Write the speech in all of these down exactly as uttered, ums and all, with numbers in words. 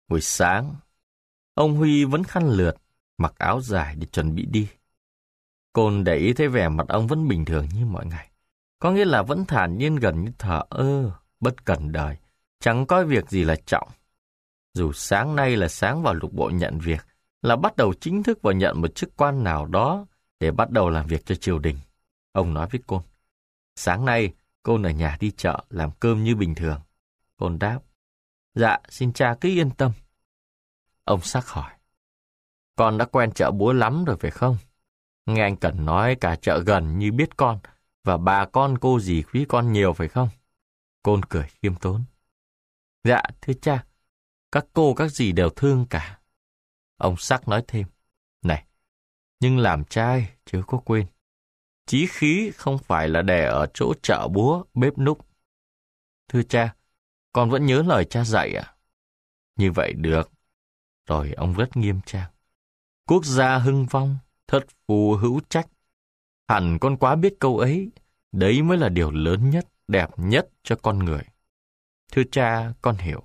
Buổi sáng, ông Huy vẫn khăn lượt, mặc áo dài để chuẩn bị đi. Côn để ý thấy vẻ mặt ông vẫn bình thường như mọi ngày. Có nghĩa là vẫn thản nhiên gần như thờ ơ, bất cần đời, chẳng coi việc gì là trọng. Dù sáng nay là sáng vào lục bộ nhận việc, là bắt đầu chính thức vào nhận một chức quan nào đó để bắt đầu làm việc cho triều đình. Ông nói với Côn, sáng nay Côn ở nhà đi chợ làm cơm như bình thường. Côn đáp, dạ xin cha cứ yên tâm. Ông Sắc hỏi, con đã quen chợ búa lắm rồi phải không? Nghe anh Cần nói cả chợ gần như biết con, và bà con cô dì quý con nhiều phải không? Côn cười khiêm tốn. Dạ thưa cha, các cô các dì đều thương cả. Ông Sắc nói thêm, này, nhưng làm trai chứ có quên. Chí khí không phải là để ở chỗ chợ búa, bếp núc. Thưa cha, con vẫn nhớ lời cha dạy ạ. À? Như vậy được. Rồi ông rất nghiêm trang. Quốc gia hưng vong, thất phu hữu trách. Hẳn con quá biết câu ấy, đấy mới là điều lớn nhất, đẹp nhất cho con người. Thưa cha, con hiểu.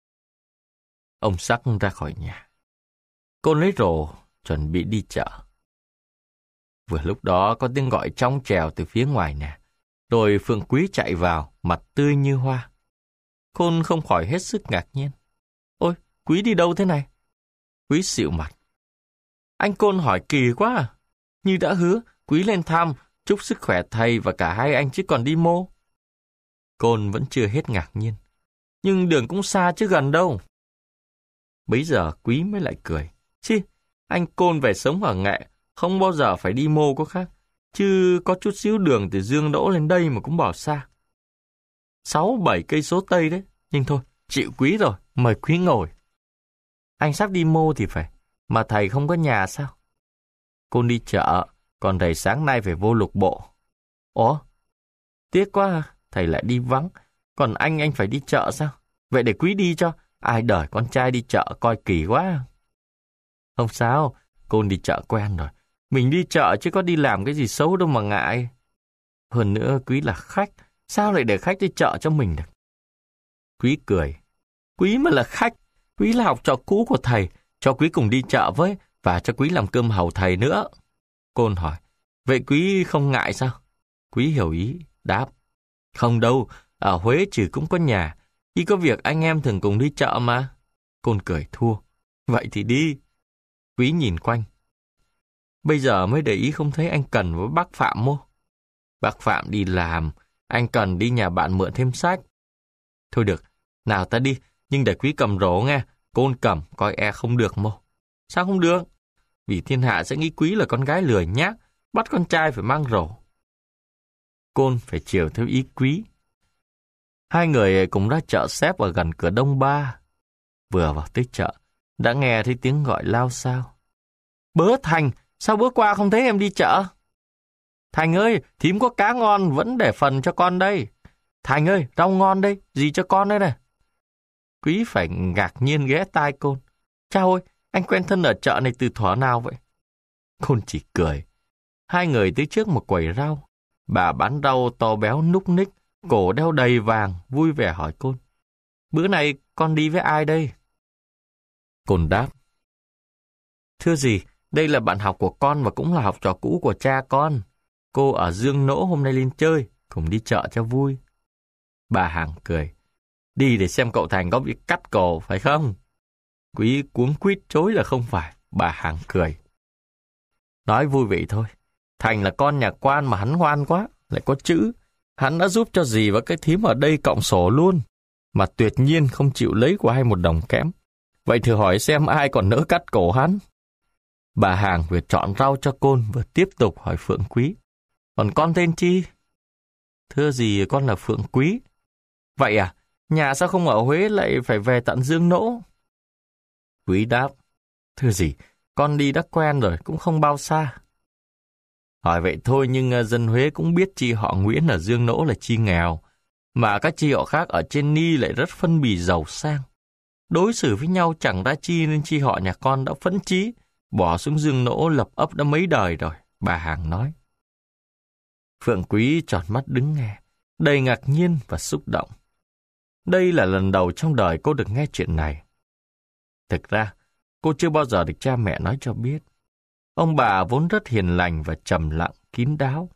Ông Sắc ra khỏi nhà. Côn lấy rổ, chuẩn bị đi chợ. Vừa lúc đó có tiếng gọi trong trèo từ phía ngoài nhà. Rồi Phượng Quý chạy vào, mặt tươi như hoa. Côn không khỏi hết sức ngạc nhiên. Ôi, Quý đi đâu thế này? Quý xịu mặt. Anh Côn hỏi kỳ quá à. Như đã hứa, Quý lên thăm, chúc sức khỏe thầy và cả hai anh chứ còn đi mô. Côn vẫn chưa hết ngạc nhiên. Nhưng đường cũng xa chứ gần đâu. Bấy giờ Quý mới lại cười. Chi, anh Côn về sống ở Nghệ, không bao giờ phải đi mô có khác. Chứ có chút xíu đường từ Dương Đỗ lên đây mà cũng bỏ xa. Sáu, bảy cây số Tây đấy. Nhưng thôi, chịu Quý rồi, mời Quý ngồi. Anh sắp đi mô thì phải, mà thầy không có nhà sao? Côn đi chợ, còn thầy sáng nay phải vô lục bộ. Ủa? Tiếc quá à, thầy lại đi vắng. Còn anh anh phải đi chợ sao? Vậy để Quý đi cho. Ai đời con trai đi chợ coi kỳ quá. Không sao, Côn đi chợ quen rồi. Mình đi chợ chứ có đi làm cái gì xấu đâu mà ngại. Hơn nữa Quý là khách, sao lại để khách đi chợ cho mình được? Quý cười. Quý mà là khách, Quý là học trò cũ của thầy, cho Quý cùng đi chợ với, và cho Quý làm cơm hầu thầy nữa. Côn hỏi, vậy Quý không ngại sao? Quý hiểu ý, đáp. Không đâu, ở Huế trừ cũng có nhà, khi có việc anh em thường cùng đi chợ mà. Côn cười thua. Vậy thì đi. Quý nhìn quanh. Bây giờ mới để ý không thấy anh Cần với bác Phạm mô. Bác Phạm đi làm, anh Cần đi nhà bạn mượn thêm sách. Thôi được, nào ta đi, nhưng để Quý cầm rổ nghe, Côn cầm, coi e không được mô. Sao không được? Vì thiên hạ sẽ nghĩ Quý là con gái lười nhác, bắt con trai phải mang rổ. Côn phải chiều theo ý Quý. Hai người cũng ra chợ xếp ở gần cửa Đông Ba. Vừa vào tới chợ, đã nghe thấy tiếng gọi lao xao. Bớ Thành, sao bữa qua không thấy em đi chợ? Thành ơi, thím có cá ngon vẫn để phần cho con đây. Thành ơi, rau ngon đây, gì cho con đây này. Quý phải ngạc nhiên ghé tai Côn. Chao ơi, anh quen thân ở chợ này từ thuở nào vậy? Côn chỉ cười. Hai người tới trước một quầy rau. Bà bán rau to béo núc ních, cổ đeo đầy vàng, vui vẻ hỏi Côn. Bữa này con đi với ai đây? Côn đáp. Thưa gì, đây là bạn học của con và cũng là học trò cũ của cha con. Cô ở Dương Nỗ hôm nay lên chơi, cùng đi chợ cho vui. Bà Hàng cười. Đi để xem cậu Thành có bị cắt cổ, phải không? Quý cuống quýt chối là không phải. Bà Hàng cười. Nói vui vậy thôi. Thành là con nhà quan mà hắn ngoan quá, lại có chữ. Hắn đã giúp cho dì và cái thím ở đây cộng sổ luôn, mà tuyệt nhiên không chịu lấy của ai một đồng kém. Vậy thử hỏi xem ai còn nỡ cắt cổ hắn. Bà Hàng vừa chọn rau cho Côn vừa tiếp tục hỏi Phượng Quý. Còn con tên chi? Thưa dì, con là Phượng Quý. Vậy à, nhà sao không ở Huế lại phải về tận Dương Nỗ? Quý đáp. Thưa dì, con đi đã quen rồi, cũng không bao xa. Hỏi vậy thôi nhưng dân Huế cũng biết chi họ Nguyễn ở Dương Nỗ là chi nghèo, mà các chi họ khác ở trên Ni lại rất phân bì giàu sang. Đối xử với nhau chẳng ra chi nên chi họ nhà con đã phấn chí, bỏ xuống Dương Nỗ lập ấp đã mấy đời rồi, bà Hàng nói. Phượng Quý tròn mắt đứng nghe, đầy ngạc nhiên và xúc động. Đây là lần đầu trong đời cô được nghe chuyện này. Thực ra, cô chưa bao giờ được cha mẹ nói cho biết. Ông bà vốn rất hiền lành và trầm lặng, kín đáo.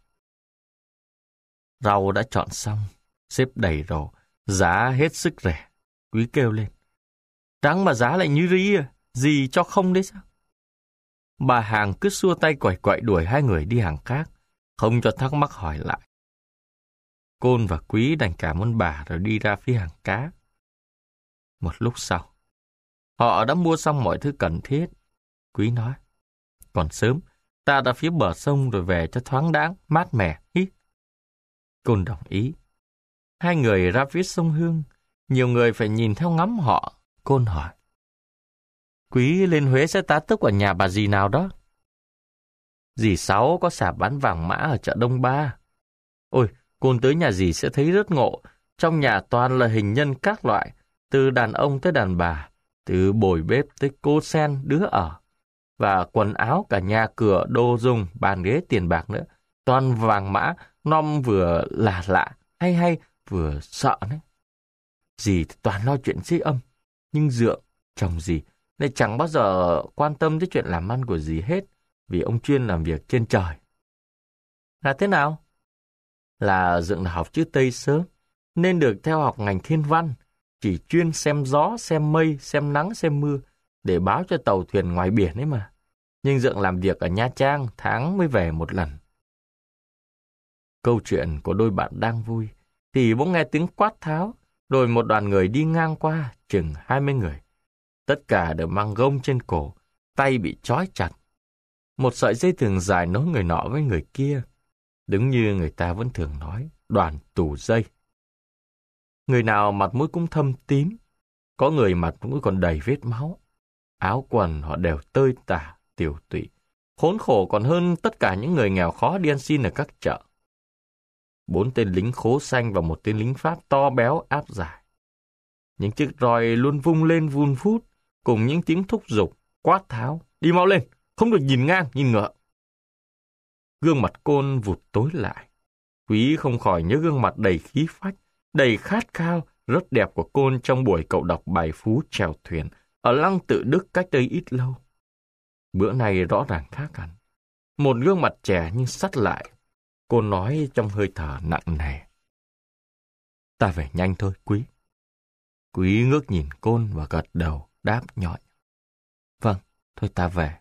Rau đã chọn xong, xếp đầy rồi, giá hết sức rẻ. Quý kêu lên. Trắng mà giá lại như rí à, gì cho không đấy sao? Bà hàng cứ xua tay quẩy quậy đuổi hai người đi hàng khác, không cho thắc mắc hỏi lại. Côn và Quý đành cảm ơn bà rồi đi ra phía hàng cá. Một lúc sau, họ đã mua xong mọi thứ cần thiết. Quý nói, còn sớm, ta ra phía bờ sông rồi về cho thoáng đãng, mát mẻ, hít. Côn đồng ý. Hai người ra phía sông Hương, nhiều người phải nhìn theo ngắm họ. Côn hỏi, Quý lên Huế sẽ tá túc ở nhà bà dì nào đó? Dì Sáu có sạp bán vàng mã ở chợ Đông Ba. Ôi, Côn tới nhà dì sẽ thấy rất ngộ. Trong nhà toàn là hình nhân các loại, từ đàn ông tới đàn bà, từ bồi bếp tới cô sen đứa ở. Và quần áo cả nhà cửa, đồ dùng, bàn ghế, tiền bạc nữa. Toàn vàng mã, nom vừa lạ lạ, hay hay, vừa sợ đấy. Dì thì toàn lo chuyện dây âm, nhưng Dượng, chồng dì, lại chẳng bao giờ quan tâm tới chuyện làm ăn của dì hết, vì ông chuyên làm việc trên trời. Là thế nào? Là Dượng là học chữ Tây sớm, nên được theo học ngành thiên văn, chỉ chuyên xem gió, xem mây, xem nắng, xem mưa, để báo cho tàu thuyền ngoài biển ấy mà. Nhưng Dượng làm việc ở Nha Trang, tháng mới về một lần. Câu chuyện của đôi bạn đang vui, thì bỗng nghe tiếng quát tháo, rồi một đoàn người đi ngang qua, chừng hai mươi người. Tất cả đều mang gông trên cổ, tay bị trói chặt. Một sợi dây thừng dài nối người nọ với người kia, đứng như người ta vẫn thường nói, đoàn tù dây. Người nào mặt mũi cũng thâm tím, có người mặt mũi còn đầy vết máu. Áo quần họ đều tơi tả, tiều tụy, khốn khổ còn hơn tất cả những người nghèo khó đi ăn xin ở các chợ. Bốn tên lính khố xanh và một tên lính Pháp to béo áp giải. Những chiếc roi luôn vung lên vun vút, cùng những tiếng thúc giục, quát tháo, đi mau lên, không được nhìn ngang, nhìn ngựa. Gương mặt Côn vụt tối lại. Quý không khỏi nhớ gương mặt đầy khí phách, đầy khát khao, rất đẹp của Côn trong buổi cậu đọc bài Phú chèo thuyền ở Lăng Tự Đức cách đây ít lâu. Bữa này rõ ràng khác hẳn. Một gương mặt trẻ nhưng sắt lại. Côn nói trong hơi thở nặng nề. Ta về nhanh thôi, Quý. Quý ngước nhìn Côn và gật đầu, đáp nhọi. Vâng, thôi ta về.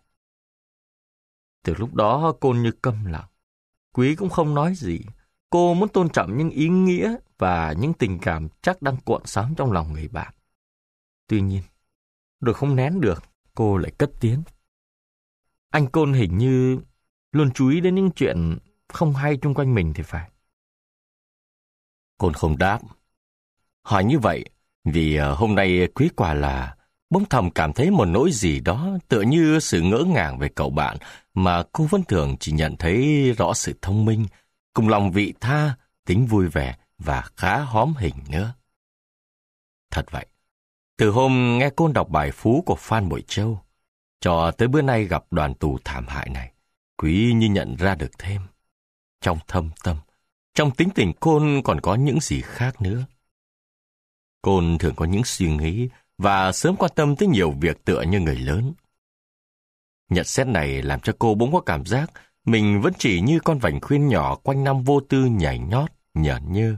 Từ lúc đó Côn như câm lặng. Quý cũng không nói gì. Cô muốn tôn trọng những ý nghĩa và những tình cảm chắc đang cuộn sóng trong lòng người bạn. Tuy nhiên, rồi không nén được, cô lại cất tiếng. Anh Côn hình như luôn chú ý đến những chuyện không hay chung quanh mình thì phải. Côn không đáp. Hỏi như vậy vì hôm nay Quý quả là bỗng thầm cảm thấy một nỗi gì đó tựa như sự ngỡ ngàng về cậu bạn mà cô vẫn thường chỉ nhận thấy rõ sự thông minh, cùng lòng vị tha, tính vui vẻ và khá hóm hình nữa. Thật vậy, từ hôm nghe Côn đọc bài Phú của Phan Bội Châu, cho tới bữa nay gặp đoàn tù thảm hại này, Quý như nhận ra được thêm. Trong thâm tâm, trong tính tình Côn còn có những gì khác nữa. Côn thường có những suy nghĩ và sớm quan tâm tới nhiều việc tựa như người lớn. Nhận xét này làm cho cô bỗng có cảm giác mình vẫn chỉ như con vành khuyên nhỏ quanh năm vô tư nhảy nhót, nhởn nhơ.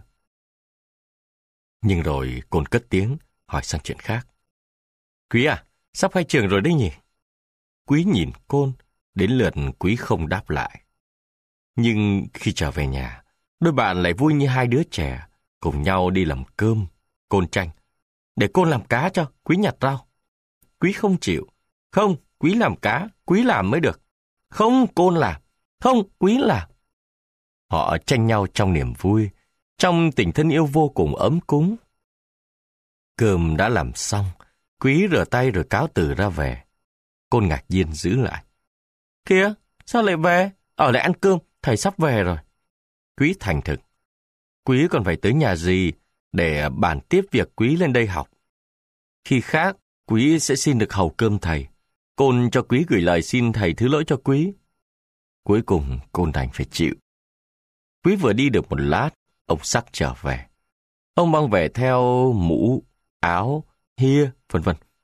Nhưng rồi Côn cất tiếng, hỏi sang chuyện khác. Quý à, sắp khai trường rồi đấy nhỉ? Quý nhìn Côn, đến lượt Quý không đáp lại. Nhưng khi trở về nhà, đôi bạn lại vui như hai đứa trẻ, cùng nhau đi làm cơm. Côn tranh. Để Côn làm cá cho, Quý nhặt rau. Quý không chịu. Không, Quý làm cá, Quý làm mới được. Không, Côn làm. Không, Quý làm. Họ tranh nhau trong niềm vui, trong tình thân yêu vô cùng ấm cúng. Cơm đã làm xong, Quý rửa tay rồi cáo từ ra về. Côn ngạc nhiên giữ lại. Kìa, sao lại về? Ở lại ăn cơm, thầy sắp về rồi. Quý thành thực. Quý còn phải tới nhà dì để bàn tiếp việc Quý lên đây học. Khi khác, Quý sẽ xin được hầu cơm thầy. Côn cho Quý gửi lời xin thầy thứ lỗi cho Quý. Cuối cùng, Côn đành phải chịu. Quý vừa đi được một lát, ông Sắc trở về. Ông mang về theo mũ, áo, hia, vân vân.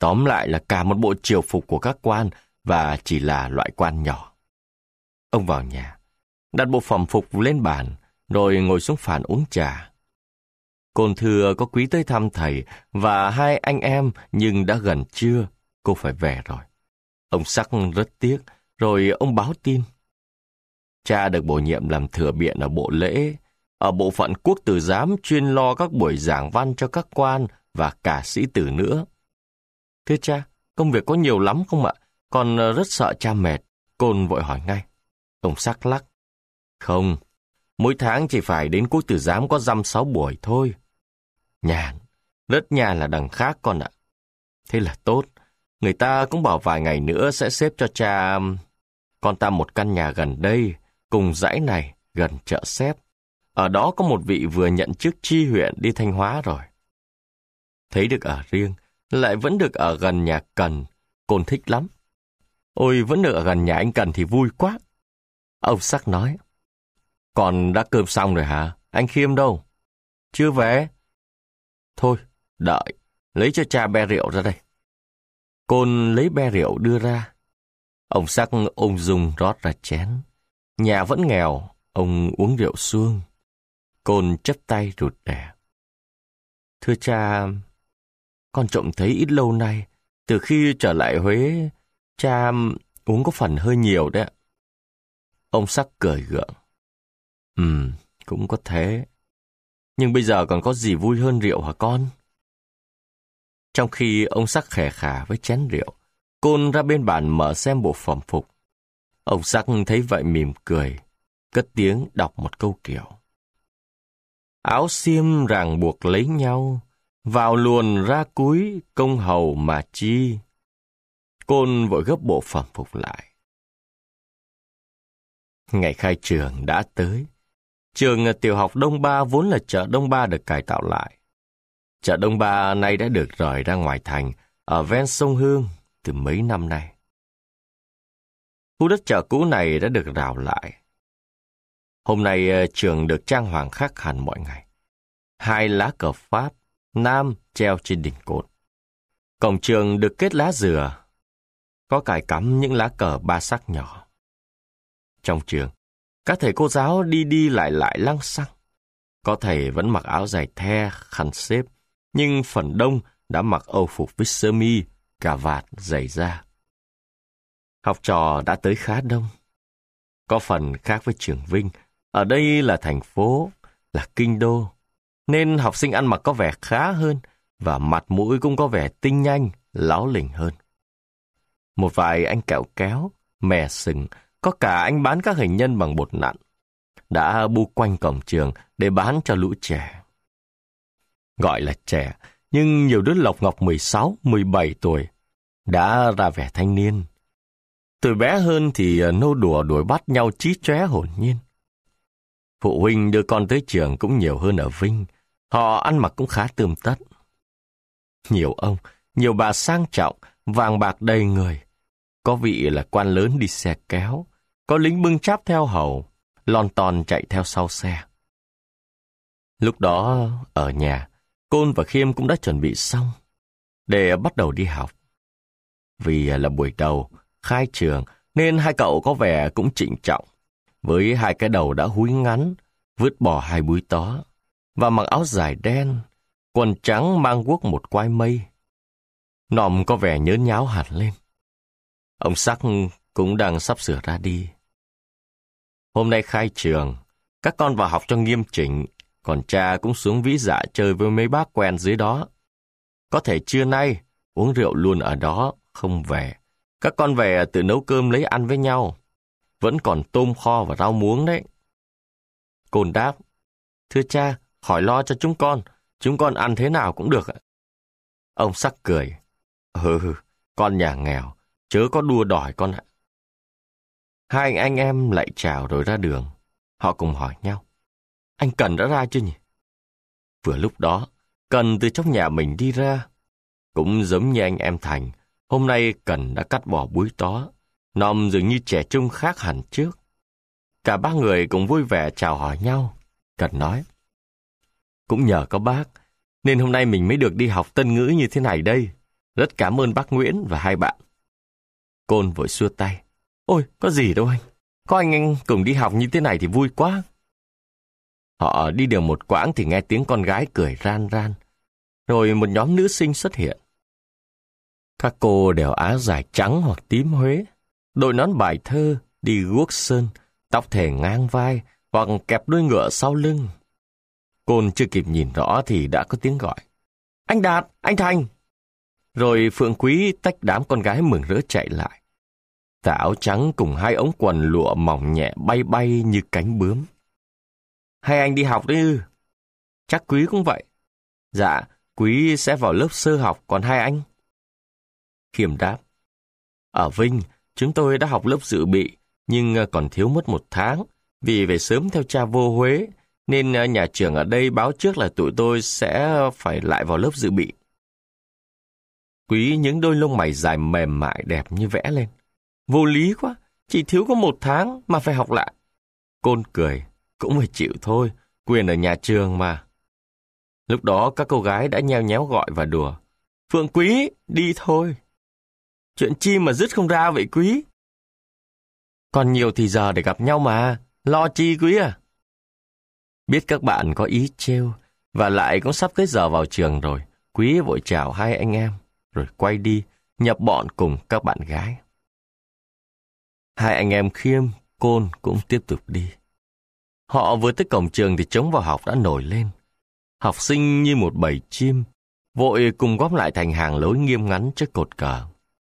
Tóm lại là cả một bộ triều phục của các quan và chỉ là loại quan nhỏ. Ông vào nhà, đặt bộ phẩm phục lên bàn, rồi ngồi xuống phản uống trà. Côn thưa có quý tới thăm thầy và hai anh em, nhưng đã gần trưa, cô phải về rồi. Ông Sắc rất tiếc, rồi ông báo tin. Cha được bổ nhiệm làm thừa biện ở bộ lễ, ở bộ phận quốc tử giám chuyên lo các buổi giảng văn cho các quan và cả sĩ tử nữa. Thưa cha, công việc có nhiều lắm không ạ? Con rất sợ cha mệt. Côn vội hỏi ngay. Ông Sắc lắc. Không, mỗi tháng chỉ phải đến quốc tử giám có dăm sáu buổi thôi. Nhàn, rất nhàn là đằng khác con ạ. Thế là tốt. Người ta cũng bảo vài ngày nữa sẽ xếp cho cha con ta một căn nhà gần đây, cùng dãy này, gần chợ xếp. Ở đó có một vị vừa nhận chức tri huyện đi Thanh Hóa rồi. Thấy được ở riêng, lại vẫn được ở gần nhà Cần, Côn thích lắm. Ôi, vẫn được ở gần nhà anh Cần thì vui quá. Ông Sắc nói. Còn đã cơm xong rồi hả? Anh Khiêm đâu? Chưa về. Thôi, đợi, lấy cho cha be rượu ra đây. Côn lấy be rượu đưa ra. Ông Sắc ung dung rót ra chén. Nhà vẫn nghèo, ông uống rượu suông. Côn chắp tay rụt rè. Thưa cha, con trộm thấy ít lâu nay, từ khi trở lại Huế, cha uống có phần hơi nhiều đấy ạ. Ông Sắc cười gượng. Ừm, cũng có thế. Nhưng bây giờ còn có gì vui hơn rượu hả con? Trong khi ông Sắc khè khà với chén rượu, Côn ra bên bàn mở xem bộ phẩm phục. Ông Sắc thấy vậy mỉm cười, cất tiếng đọc một câu kiểu. Áo xiêm ràng buộc lấy nhau, vào luồn ra cúi công hầu mà chi. Côn vội gấp bộ phẩm phục lại. Ngày khai trường đã tới. Trường tiểu học Đông Ba vốn là chợ Đông Ba được cải tạo lại. Chợ Đông Ba nay đã được rời ra ngoài thành, ở ven sông Hương, từ mấy năm nay. Khu đất chợ cũ này đã được rào lại. Hôm nay trường được trang hoàng khác hẳn mọi ngày. Hai lá cờ Pháp, Nam treo trên đỉnh cột. Cổng trường được kết lá dừa, có cài cắm những lá cờ ba sắc nhỏ. Trong trường, các thầy cô giáo đi đi lại lại lăng xăng. Có thầy vẫn mặc áo dài the, khăn xếp, nhưng phần đông đã mặc âu phục với sơ mi, cà vạt, giày da. Học trò đã tới khá đông. Có phần khác với trường Vinh, ở đây là thành phố, là kinh đô, nên học sinh ăn mặc có vẻ khá hơn và mặt mũi cũng có vẻ tinh nhanh, láo lỉnh hơn. Một vài anh kẹo kéo, mè sừng, có cả anh bán các hình nhân bằng bột nặn, đã bu quanh cổng trường để bán cho lũ trẻ. Gọi là trẻ, nhưng nhiều đứa lộc ngọc mười sáu, mười bảy tuổi, đã ra vẻ thanh niên. Tuổi bé hơn thì nô đùa đuổi bắt nhau chí chóe hồn nhiên. Phụ huynh đưa con tới trường cũng nhiều hơn ở Vinh, họ ăn mặc cũng khá tươm tất. Nhiều ông, nhiều bà sang trọng, vàng bạc đầy người. Có vị là quan lớn đi xe kéo, có lính bưng cháp theo hầu, lon ton chạy theo sau xe. Lúc đó, ở nhà, Côn và Khiêm cũng đã chuẩn bị xong để bắt đầu đi học. Vì là buổi đầu, khai trường, nên hai cậu có vẻ cũng trịnh trọng, với hai cái đầu đã húi ngắn, vứt bỏ hai búi tó, và mặc áo dài đen, quần trắng mang guốc một quai mây. Nòm có vẻ nhớn nháo hẳn lên. Ông Sắc cũng đang sắp sửa ra đi. Hôm nay khai trường, các con vào học cho nghiêm chỉnh, còn cha cũng xuống Vĩ Dạ chơi với mấy bác quen dưới đó. Có thể trưa nay, uống rượu luôn ở đó, không về. Các con về tự nấu cơm lấy ăn với nhau. Vẫn còn tôm kho và rau muống đấy. Côn đáp, thưa cha, khỏi lo cho chúng con, chúng con ăn thế nào cũng được ạ. Ông Sắc cười, ừ, con nhà nghèo, chớ có đua đòi con ạ. Hai anh em lại chào rồi ra đường. Họ cùng hỏi nhau, anh Cần đã ra chưa nhỉ? Vừa lúc đó, Cần từ trong nhà mình đi ra. Cũng giống như anh em Thành, hôm nay Cần đã cắt bỏ búi tó, nòm dường như trẻ trung khác hẳn trước. Cả ba người cũng vui vẻ chào hỏi nhau. Cần nói, cũng nhờ có bác, nên hôm nay mình mới được đi học Tân ngữ như thế này đây. Rất cảm ơn bác Nguyễn và hai bạn. Côn vội xua tay. Ôi, có gì đâu anh. Có anh anh cùng đi học như thế này thì vui quá. Họ đi được một quãng thì nghe tiếng con gái cười ran ran. Rồi một nhóm nữ sinh xuất hiện. Các cô đeo áo dài trắng hoặc tím Huế, đội nón bài thơ, đi guốc sơn, tóc thề ngang vai hoặc kẹp đuôi ngựa sau lưng. Côn chưa kịp nhìn rõ thì đã có tiếng gọi. Anh Đạt, anh Thành. Rồi Phượng Quý tách đám con gái mừng rỡ chạy lại. Tà áo trắng cùng hai ống quần lụa mỏng nhẹ bay bay như cánh bướm. Hai anh đi học đấy ư? Chắc Quý cũng vậy. Dạ, Quý sẽ vào lớp sơ học, còn hai anh? Khiêm đáp. Ở Vinh, chúng tôi đã học lớp dự bị, nhưng còn thiếu mất một tháng, vì phải sớm theo cha vô Huế, nên nhà trường ở đây báo trước là tụi tôi sẽ phải lại vào lớp dự bị. Quý những đôi lông mày dài mềm mại đẹp như vẽ lên. Vô lý quá, chỉ thiếu có một tháng mà phải học lại. Côn cười, cũng phải chịu thôi, quyền ở nhà trường mà. Lúc đó các cô gái đã nheo nhéo gọi và đùa. Phượng Quý, đi thôi. Chuyện chi mà dứt không ra vậy Quý? Còn nhiều thì giờ để gặp nhau mà, lo chi Quý à? Biết các bạn có ý trêu, và lại cũng sắp tới giờ vào trường rồi, Quý vội chào hai anh em, rồi quay đi, nhập bọn cùng các bạn gái. Hai anh em Khiêm, Côn cũng tiếp tục đi. Họ vừa tới cổng trường thì trống vào học đã nổi lên. Học sinh như một bầy chim, vội cùng góp lại thành hàng lối nghiêm ngắn trước cột cờ.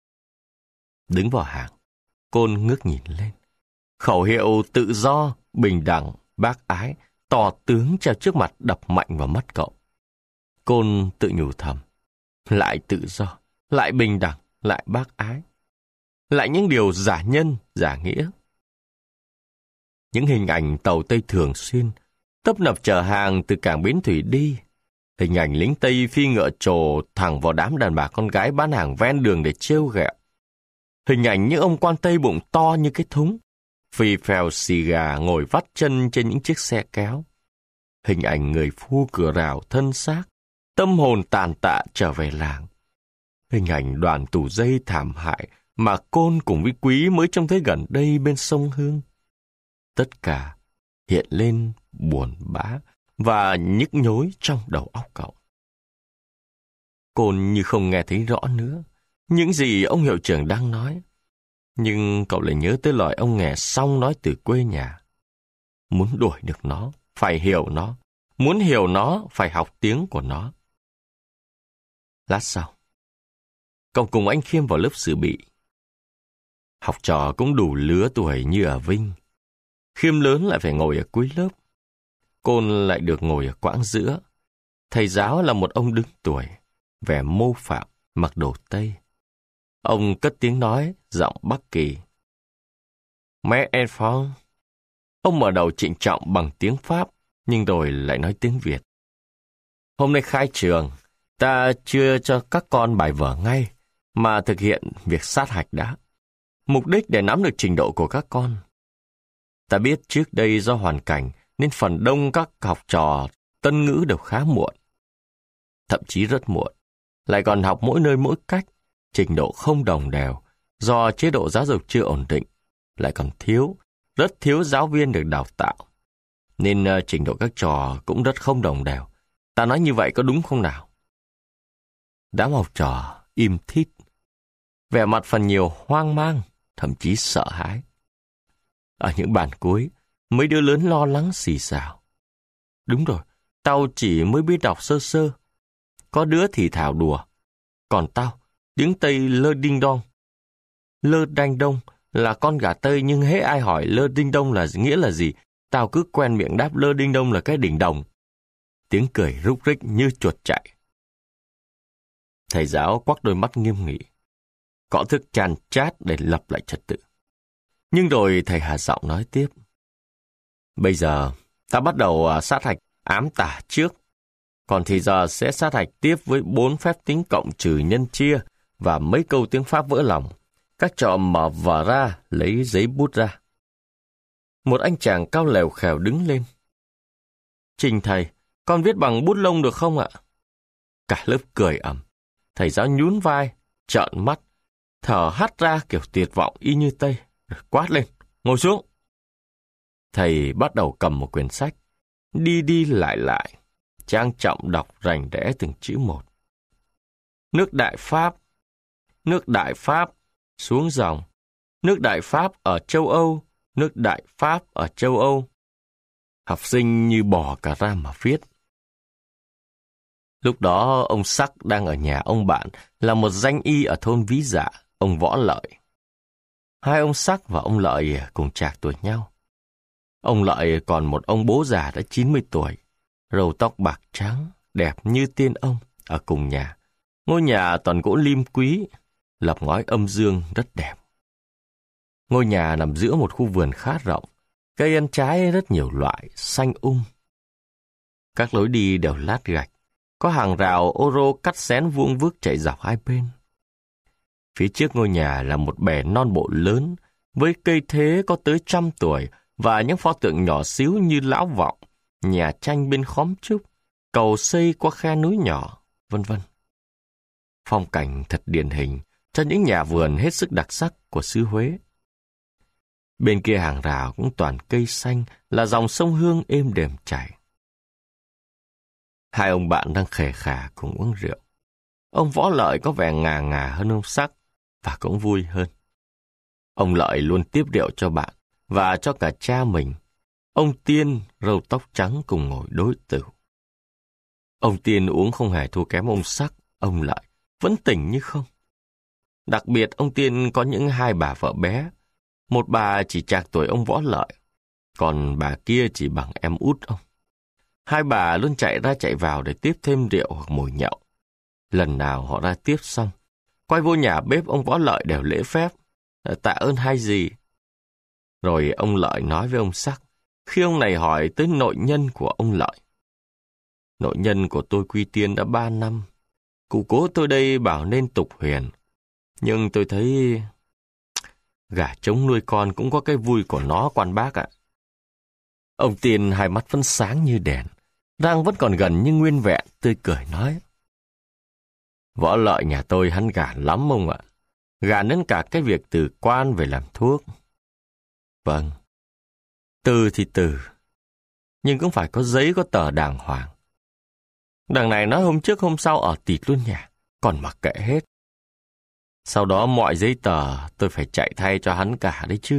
Đứng vào hàng, Côn ngước nhìn lên. Khẩu hiệu tự do, bình đẳng, bác ái, tỏ tướng treo trước mặt đập mạnh vào mắt cậu. Côn tự nhủ thầm. Lại tự do, lại bình đẳng, lại bác ái. Lại những điều giả nhân, giả nghĩa. Những hình ảnh tàu Tây thường xuyên, tấp nập chở hàng từ cảng bến thủy đi. Hình ảnh lính Tây phi ngựa trồ thẳng vào đám đàn bà con gái bán hàng ven đường để trêu ghẹo. Hình ảnh những ông quan Tây bụng to như cái thúng, phì phèo xì gà ngồi vắt chân trên những chiếc xe kéo. Hình ảnh người phu cửa rào thân xác, tâm hồn tàn tạ trở về làng. Hình ảnh đoàn tù dây thảm hại mà Côn cùng với Quý mới trông thấy gần đây bên sông Hương. Tất cả hiện lên buồn bã và nhức nhối trong đầu óc cậu. Côn như không nghe thấy rõ nữa những gì ông hiệu trưởng đang nói. Nhưng cậu lại nhớ tới lời ông nghè Song nói từ quê nhà. Muốn đuổi được nó, phải hiểu nó. Muốn hiểu nó, phải học tiếng của nó. Lát sau, cậu cùng anh Khiêm vào lớp dự bị. Học trò cũng đủ lứa tuổi như ở Vinh. Khiêm lớn lại phải ngồi ở cuối lớp. Côn lại được ngồi ở quãng giữa. Thầy giáo là một ông đứng tuổi, vẻ mô phạm, mặc đồ Tây. Ông cất tiếng nói, giọng Bắc Kỳ. Mes enfants. Ông mở đầu trịnh trọng bằng tiếng Pháp, nhưng rồi lại nói tiếng Việt. Hôm nay khai trường, ta chưa cho các con bài vở ngay, mà thực hiện việc sát hạch đã. Mục đích để nắm được trình độ của các con. Ta biết trước đây do hoàn cảnh, nên phần đông các học trò tân ngữ đều khá muộn. Thậm chí rất muộn. Lại còn học mỗi nơi mỗi cách, trình độ không đồng đều, do chế độ giáo dục chưa ổn định, lại còn thiếu, rất thiếu giáo viên được đào tạo. Nên uh, trình độ các trò cũng rất không đồng đều. Ta nói như vậy có đúng không nào? Đám học trò im thít, vẻ mặt phần nhiều hoang mang, thậm chí sợ hãi. Ở những bàn cuối, mấy đứa lớn lo lắng xì xào. Đúng rồi, tao chỉ mới biết đọc sơ sơ. Có đứa thì thảo đùa. Còn tao, tiếng Tây lơ đinh đong. Lơ đanh đông là con gà Tây, nhưng hễ ai hỏi lơ đinh đông là nghĩa là gì, tao cứ quen miệng đáp lơ đinh đông là cái đỉnh đồng. Tiếng cười rúc rích như chuột chạy. Thầy giáo quắc đôi mắt nghiêm nghị, cọ thức chan chát để lập lại trật tự. Nhưng rồi thầy hạ giọng nói tiếp. Bây giờ, ta bắt đầu sát hạch ám tả trước. Còn thì giờ sẽ sát hạch tiếp với bốn phép tính cộng trừ nhân chia và mấy câu tiếng Pháp vỡ lòng. Các trò mở vở ra, lấy giấy bút ra. Một anh chàng cao lèo khèo đứng lên. Trình thầy, con viết bằng bút lông được không ạ? Cả lớp cười ầm. Thầy giáo nhún vai, trợn mắt, thở hắt ra kiểu tuyệt vọng y như Tây, rồi quát lên, ngồi xuống. Thầy bắt đầu cầm một quyển sách, đi đi lại lại, trang trọng đọc rành rẽ từng chữ một. Nước Đại Pháp, nước Đại Pháp, xuống dòng. Nước Đại Pháp ở châu Âu, nước Đại Pháp ở châu Âu. Học sinh như bò cả ra mà viết. Lúc đó ông Sắc đang ở nhà ông bạn là một danh y ở thôn Ví Dạ, ông Võ Lợi. Hai ông Sắc và ông Lợi cùng trạc tuổi nhau. Ông Lợi còn một ông bố già đã chín mươi tuổi, râu tóc bạc trắng, đẹp như tiên ông, ở cùng nhà. Ngôi nhà toàn gỗ lim quý, lập ngói âm dương rất đẹp. Ngôi nhà nằm giữa một khu vườn khá rộng, cây ăn trái rất nhiều loại, xanh um. Các lối đi đều lát gạch, có hàng rào ô rô cắt xén vuông vức chạy dọc hai bên. Phía trước ngôi nhà là một bè non bộ lớn, với cây thế có tới trăm tuổi và những pho tượng nhỏ xíu như lão vọng, nhà tranh bên khóm trúc, cầu xây qua khe núi nhỏ, vân vân. Phong cảnh thật điển hình cho những nhà vườn hết sức đặc sắc của xứ Huế. Bên kia hàng rào cũng toàn cây xanh, là dòng sông Hương êm đềm chảy. Hai ông bạn đang khề khà cùng uống rượu. Ông Võ Lợi có vẻ ngà ngà hơn ông Sắc và cũng vui hơn. Ông Lợi luôn tiếp rượu cho bạn và cho cả cha mình. Ông Tiên, râu tóc trắng cùng ngồi đối tửu. Ông Tiên uống không hề thua kém ông Sắc, ông Lợi vẫn tỉnh như không. Đặc biệt ông Tiên có những hai bà vợ bé. Một bà chỉ trạc tuổi ông Võ Lợi, còn bà kia chỉ bằng em út ông. Hai bà luôn chạy ra chạy vào để tiếp thêm rượu hoặc mồi nhậu. Lần nào họ ra tiếp xong, quay vô nhà bếp ông Võ Lợi đều lễ phép, tạ ơn hai dì. Rồi ông Lợi nói với ông Sắc, khi ông này hỏi tới nội nhân của ông Lợi. Nội nhân của tôi quy tiên đã ba năm. Cụ cố tôi đây bảo nên tục huyền. Nhưng tôi thấy gà trống nuôi con cũng có cái vui của nó, quan bác ạ. Ông Tiên hai mắt vẫn sáng như đèn, răng vẫn còn gần như nguyên vẹn, tươi cười nói. Võ Lợi nhà tôi hắn gàn lắm ông ạ. Gàn đến cả cái việc từ quan về làm thuốc. Vâng, từ thì từ, nhưng cũng phải có giấy có tờ đàng hoàng. Đằng này nói hôm trước hôm sau ở tịt luôn nhà, còn mặc kệ hết. Sau đó mọi giấy tờ tôi phải chạy thay cho hắn cả đấy chứ.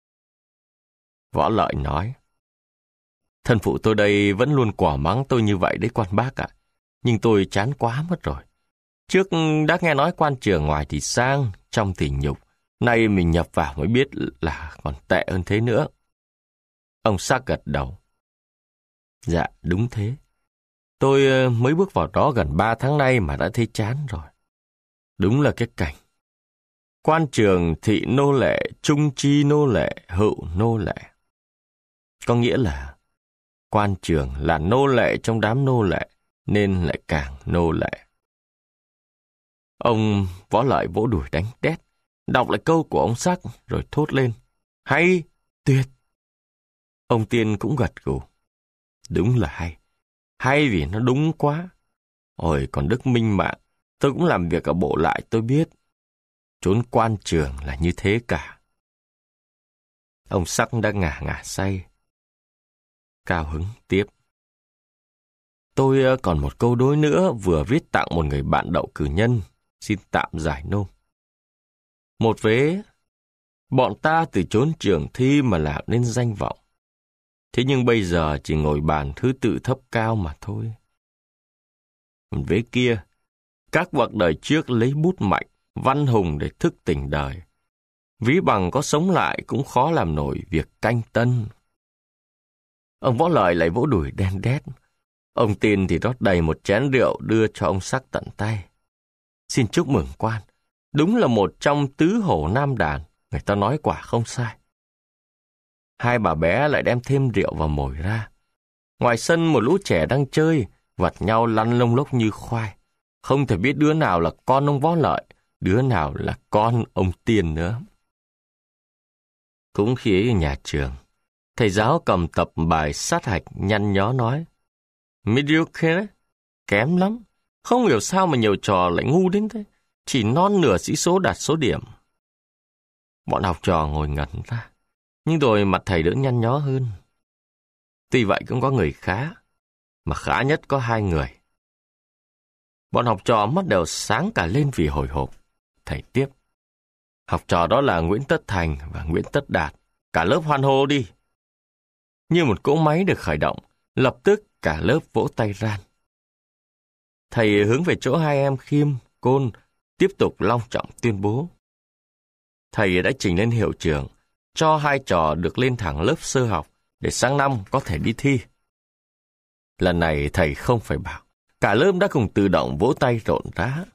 Võ Lợi nói, thân phụ tôi đây vẫn luôn quả mắng tôi như vậy đấy quan bác ạ. Nhưng tôi chán quá mất rồi. Trước đã nghe nói quan trường ngoài thì sang, trong thì nhục. Nay mình nhập vào mới biết là còn tệ hơn thế nữa. Ông Sắc gật đầu. Dạ, đúng thế. Tôi mới bước vào đó gần ba tháng nay mà đã thấy chán rồi. Đúng là cái cảnh. Quan trường thị nô lệ, trung chi nô lệ, hữu nô lệ. Có nghĩa là quan trường là nô lệ trong đám nô lệ, nên lại càng nô lệ. Ông Võ Lợi vỗ đùi đánh đét, đọc lại câu của ông Sắc rồi thốt lên. Hay, tuyệt. Ông Tiên cũng gật gù. Đúng là hay. Hay vì nó đúng quá. Ôi, còn Đức Minh Mạng, tôi cũng làm việc ở bộ lại tôi biết. Trốn quan trường là như thế cả. Ông Sắc đã ngả ngả say. Cao hứng tiếp. Tôi còn một câu đối nữa vừa viết tặng một người bạn đậu cử nhân, xin tạm giải nôm. Một vế, bọn ta từ trốn trường thi mà làm nên danh vọng. Thế nhưng bây giờ chỉ ngồi bàn thứ tự thấp cao mà thôi. Một vế kia, các bậc đời trước lấy bút mạnh, văn hùng để thức tỉnh đời. Ví bằng có sống lại cũng khó làm nổi việc canh tân. Ông Võ Lợi lại vỗ đùi đen đét. Ông Tiên thì rót đầy một chén rượu đưa cho ông Sắc tận tay. Xin chúc mừng quan. Đúng là một trong tứ hổ nam đàn. Người ta nói quả không sai. Hai bà bé lại đem thêm rượu vào mồi ra. Ngoài sân một lũ trẻ đang chơi, vặt nhau lăn lông lốc như khoai. Không thể biết đứa nào là con ông Võ Lợi, đứa nào là con ông Tiên nữa. Cũng khi ấy ở nhà trường, thầy giáo cầm tập bài sát hạch nhăn nhó nói. Mediocre, kém lắm, Không hiểu sao mà nhiều trò lại ngu đến thế. Chỉ non nửa sĩ số đạt số điểm. Bọn học trò ngồi ngẩn ra. Nhưng rồi mặt thầy đỡ nhăn nhó hơn. Tuy vậy cũng có người khá. Mà khá nhất có hai người. Bọn học trò mắt đều sáng cả lên vì hồi hộp. Thầy tiếp. Học trò đó là Nguyễn Tất Thành và Nguyễn Tất Đạt. Cả lớp hoan hô đi. Như một cỗ máy được khởi động, lập tức cả lớp vỗ tay ran. Thầy hướng về chỗ hai em Khiêm, Côn, tiếp tục long trọng tuyên bố. Thầy đã trình lên hiệu trưởng, cho hai trò được lên thẳng lớp sơ học để sang năm có thể đi thi. Lần này thầy không phải bảo, cả lớp đã cùng tự động vỗ tay rộn rã.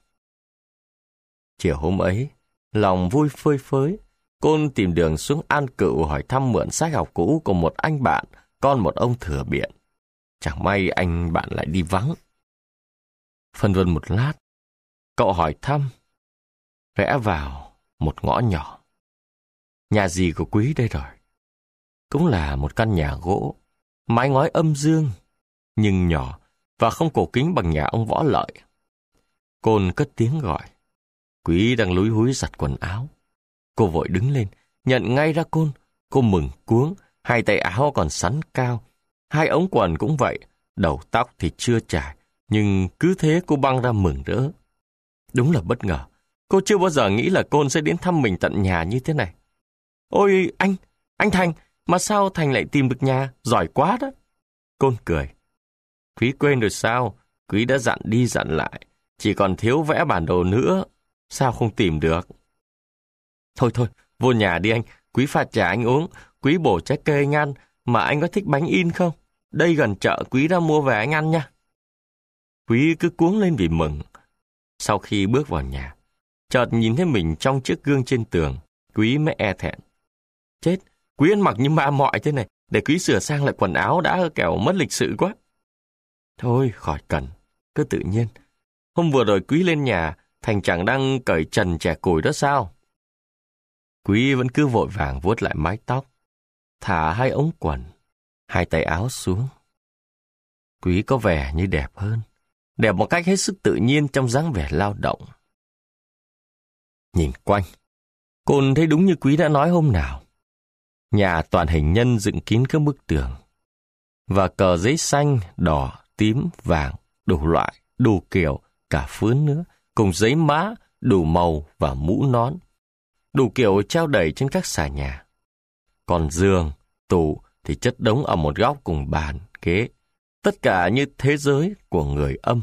Chiều hôm ấy, lòng vui phơi phới, Côn tìm đường xuống An Cựu hỏi thăm mượn sách học cũ của một anh bạn, con một ông thừa biện. Chẳng may anh bạn lại đi vắng. Phân vân một lát, cậu hỏi thăm, rẽ vào một ngõ nhỏ. Nhà gì của Quý đây rồi? Cũng là một căn nhà gỗ, mái ngói âm dương, nhưng nhỏ và không cổ kính bằng nhà ông Võ Lợi. Côn cất tiếng gọi. Quý đang lúi húi giặt quần áo. Cô vội đứng lên, nhận ngay ra Côn. Cô mừng cuống, hai tay áo còn sắn cao. Hai ống quần cũng vậy, đầu tóc thì chưa trải, nhưng cứ thế cô băng ra mừng rỡ. Đúng là bất ngờ, cô chưa bao giờ nghĩ là Côn sẽ đến thăm mình tận nhà như thế này. Ôi anh, anh Thành, mà sao Thành lại tìm được nhà, giỏi quá đó. Côn cười. Quý quên rồi sao, Quý đã dặn đi dặn lại, chỉ còn thiếu vẽ bản đồ nữa, sao không tìm được. Thôi thôi, vô nhà đi anh, Quý pha trà anh uống, Quý bổ trái cây anh ăn, mà anh có thích bánh in không? Đây gần chợ, Quý ra mua về anh ăn nha. Quý cứ cuống lên vì mừng. Sau khi bước vào nhà, chợt nhìn thấy mình trong chiếc gương trên tường, Quý mới e thẹn. Chết, Quý ăn mặc như ma mọi thế này, để Quý sửa sang lại quần áo đã kẻo mất lịch sự quá. Thôi, khỏi cần, cứ tự nhiên. Hôm vừa rồi Quý lên nhà, Thành chẳng đang cởi trần chẻ củi đó sao? Quý vẫn cứ vội vàng vuốt lại mái tóc, thả hai ống quần, hai tay áo xuống. Quý có vẻ như đẹp hơn, đẹp một cách hết sức tự nhiên trong dáng vẻ lao động. Nhìn quanh, Côn thấy đúng như Quý đã nói hôm nào. Nhà toàn hình nhân dựng kín các bức tường, và cờ giấy xanh, đỏ, tím, vàng, đủ loại, đủ kiểu, cả phướn nữa, cùng giấy mã, đủ màu và mũ nón, đủ kiểu treo đầy trên các xà nhà. Còn giường, tủ thì chất đống ở một góc cùng bàn, ghế, tất cả như thế giới của người âm.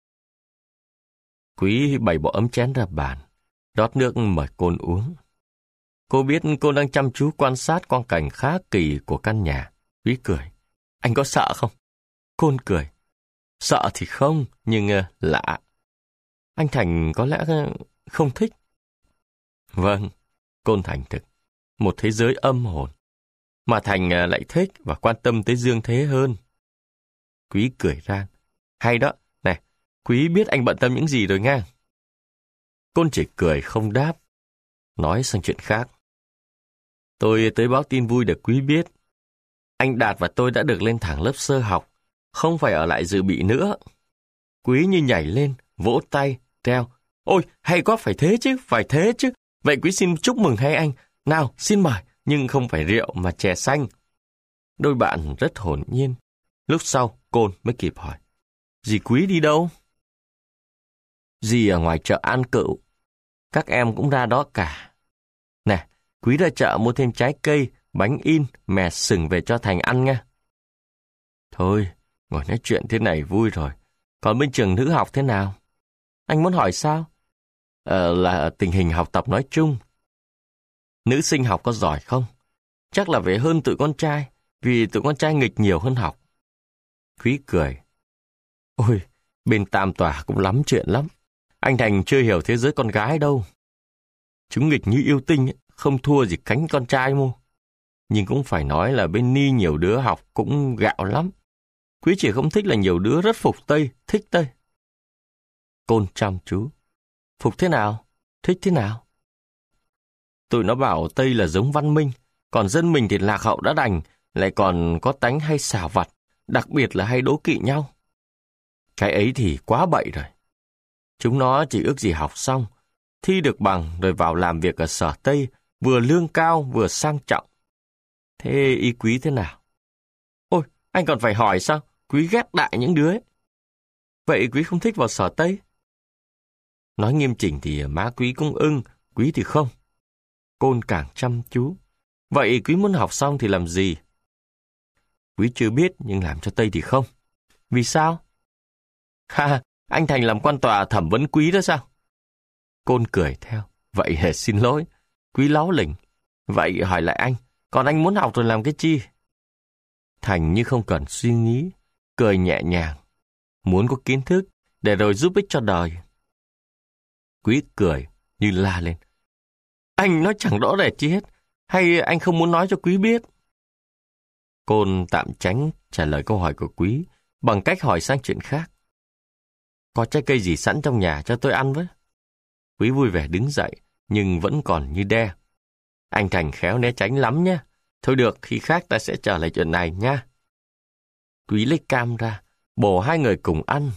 Quý bày bộ ấm chén ra bàn, rót nước mời Côn uống. Cô biết cô đang chăm chú quan sát quang cảnh khá kỳ của căn nhà. Quý cười. Anh có sợ không? Côn cười. Sợ thì không, nhưng uh, lạ. Anh Thành có lẽ uh, không thích. Vâng, Côn thành thực. Một thế giới âm hồn. Mà Thành uh, lại thích và quan tâm tới dương thế hơn. Quý cười ra. Hay đó, này, Quý biết anh bận tâm những gì rồi nha. Côn chỉ cười không đáp. Nói sang chuyện khác. Tôi tới báo tin vui được Quý biết. Anh Đạt và tôi đã được lên thẳng lớp sơ học, không phải ở lại dự bị nữa. Quý như nhảy lên, vỗ tay, reo. Ôi, hay quá, phải thế chứ, phải thế chứ. Vậy Quý xin chúc mừng hai anh. Nào, xin mời, nhưng không phải rượu mà chè xanh. Đôi bạn rất hồn nhiên. Lúc sau, Côn mới kịp hỏi. Dì Quý đi đâu? Dì ở ngoài chợ An Cựu. Các em cũng ra đó cả. Nè, Quý ra chợ mua thêm trái cây, bánh in, mè sừng về cho Thành ăn nha. Thôi, ngồi nói chuyện thế này vui rồi. Còn bên trường nữ học thế nào? Anh muốn hỏi sao? Ờ, là tình hình học tập nói chung. Nữ sinh học có giỏi không? Chắc là phải hơn tụi con trai, vì tụi con trai nghịch nhiều hơn học. Quý cười. Ôi, bên Tam Tòa cũng lắm chuyện lắm. Anh Thành chưa hiểu thế giới con gái đâu. Chúng nghịch như yêu tinh, không thua gì cánh con trai mô. Nhưng cũng phải nói là bên Ni nhiều đứa học cũng gạo lắm. Quý chỉ không thích là nhiều đứa rất phục Tây, thích Tây. Côn chăm chú. Phục thế nào? Thích thế nào? Tụi nó bảo Tây là giống văn minh, còn dân mình thì lạc hậu đã đành, lại còn có tánh hay xảo vặt, đặc biệt là hay đố kỵ nhau. Cái ấy thì quá bậy rồi. Chúng nó chỉ ước gì học xong, thi được bằng rồi vào làm việc ở Sở Tây, vừa lương cao vừa sang trọng. Thế ý Quý thế nào? Ôi, anh còn phải hỏi sao? Quý ghét đại những đứa ấy. Vậy Quý không thích vào Sở Tây? Nói nghiêm chỉnh thì má Quý cũng ưng, Quý thì không. Côn càng chăm chú. Vậy Quý muốn học xong thì làm gì? Quý chưa biết, nhưng làm cho Tây thì không. Vì sao? Ha, anh Thành làm quan tòa thẩm vấn Quý đó sao? Côn cười theo. Vậy xin lỗi, Quý láu lỉnh. Vậy hỏi lại anh, còn anh muốn học rồi làm cái chi? Thành như không cần suy nghĩ, cười nhẹ nhàng. Muốn có kiến thức, để rồi giúp ích cho đời. Quý cười như la lên. Anh nói chẳng rõ rệt chi hết, hay anh không muốn nói cho Quý biết? Côn tạm tránh trả lời câu hỏi của Quý bằng cách hỏi sang chuyện khác. Có trái cây gì sẵn trong nhà cho tôi ăn với? Quý vui vẻ đứng dậy, nhưng vẫn còn như đe. Anh Thành khéo né tránh lắm nhé. Thôi được, khi khác ta sẽ trở lại chuyện này nha. Quý lấy cam ra, bổ hai người cùng ăn.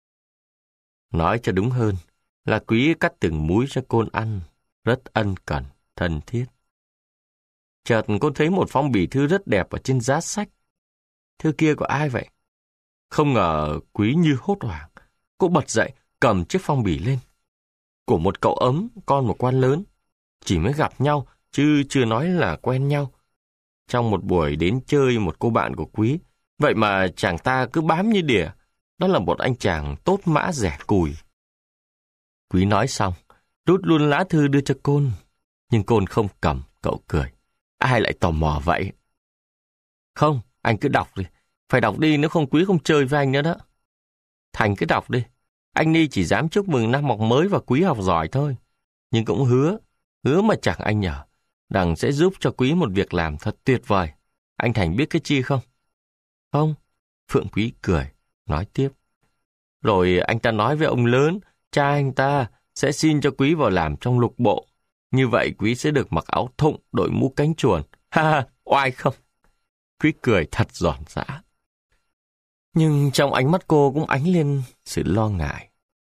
Nói cho đúng hơn là Quý cắt từng múi cho Côn ăn, rất ân cần, thân thiết. Chợt Côn thấy một phong bì thư rất đẹp ở trên giá sách. Thư kia của ai vậy? Không ngờ Quý như hốt hoảng. Cô bật dậy, cầm chiếc phong bì lên. Của một cậu ấm, con một quan lớn. Chỉ mới gặp nhau, chứ chưa nói là quen nhau. Trong một buổi đến chơi một cô bạn của Quý, vậy mà chàng ta cứ bám như đỉa. Đó là một anh chàng tốt mã rẻ cùi. Quý nói xong, rút luôn lá thư đưa cho Côn. Nhưng Côn không cầm, cậu cười. Ai lại tò mò vậy? Không, anh cứ đọc đi. Phải đọc đi, nếu không Quý không chơi với anh nữa đó. Thành cứ đọc đi. Anh Ni chỉ dám chúc mừng năm học mới và Quý học giỏi thôi. Nhưng cũng hứa, hứa mà chẳng anh nhờ, rằng sẽ giúp cho Quý một việc làm thật tuyệt vời. Anh Thành biết cái chi không? Không. Phượng Quý cười, nói tiếp. Rồi anh ta nói với ông lớn, cha anh ta sẽ xin cho Quý vào làm trong lục bộ. Như vậy Quý sẽ được mặc áo thụng, đội mũ cánh chuồn. Ha ha, oai không? Quý cười thật giòn giã. Nhưng trong ánh mắt cô cũng ánh lên sự lo ngại.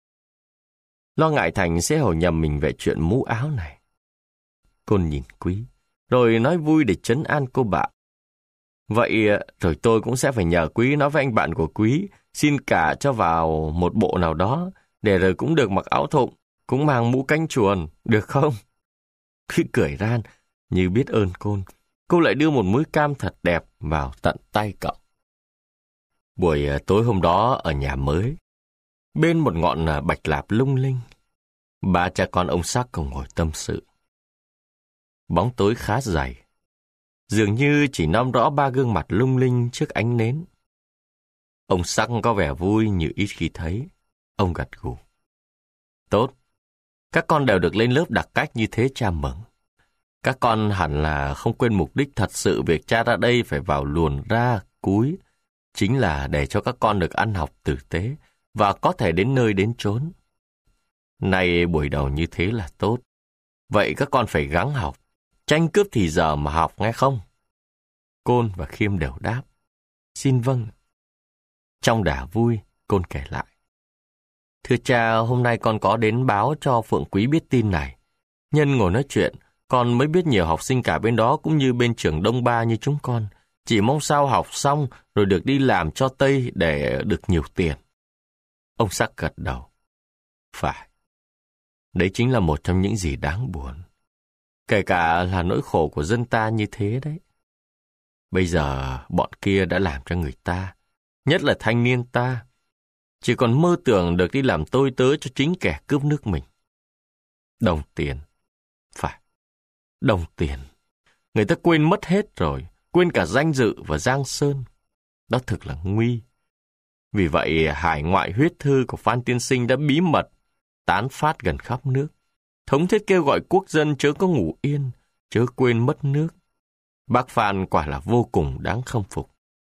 Lo ngại Thành sẽ hiểu nhầm mình về chuyện mũ áo này. Côn nhìn Quý, rồi nói vui để trấn an cô bạn. Vậy rồi tôi cũng sẽ phải nhờ Quý nói với anh bạn của Quý, xin cả cho vào một bộ nào đó, để rồi cũng được mặc áo thụng, cũng mang mũ cánh chuồn, được không? Quý cười ran, như biết ơn Côn. Cô lại đưa một múi cam thật đẹp vào tận tay cậu. Buổi tối hôm đó ở nhà mới, bên một ngọn bạch lạp lung linh, ba cha con ông Sắc cùng ngồi tâm sự. Bóng tối khá dày, dường như chỉ nom rõ ba gương mặt lung linh trước ánh nến. Ông Sắc có vẻ vui như ít khi thấy. Ông gật gù. Tốt, các con đều được lên lớp đặc cách như thế cha mừng. Các con hẳn là không quên mục đích thật sự việc cha ra đây phải vào luồn ra, cúi, chính là để cho các con được ăn học tử tế và có thể đến nơi đến chốn. Nay buổi đầu như thế là tốt. Vậy các con phải gắng học, tranh cướp thì giờ mà học nghe không? Côn và Khiêm đều đáp. Xin vâng. Trong đà vui, Côn kể lại. Thưa cha, hôm nay con có đến báo cho Phượng Quý biết tin này. Nhân ngồi nói chuyện, con mới biết nhiều học sinh cả bên đó cũng như bên trường Đông Ba như chúng con. Chỉ mong sao học xong rồi được đi làm cho Tây để được nhiều tiền. Ông Sắc gật đầu. Phải. Đấy chính là một trong những gì đáng buồn. Kể cả là nỗi khổ của dân ta như thế đấy. Bây giờ bọn kia đã làm cho người ta, nhất là thanh niên ta, chỉ còn mơ tưởng được đi làm tôi tớ cho chính kẻ cướp nước mình. Đồng tiền. Phải. Đồng tiền. Người ta quên mất hết rồi, quên cả danh dự và giang sơn. Đó thực là nguy. Vì vậy, hải ngoại huyết thư của Phan Tiên Sinh đã bí mật tán phát gần khắp nước. Thống thiết kêu gọi quốc dân chớ có ngủ yên, chớ quên mất nước. Bác Phan quả là vô cùng đáng khâm phục.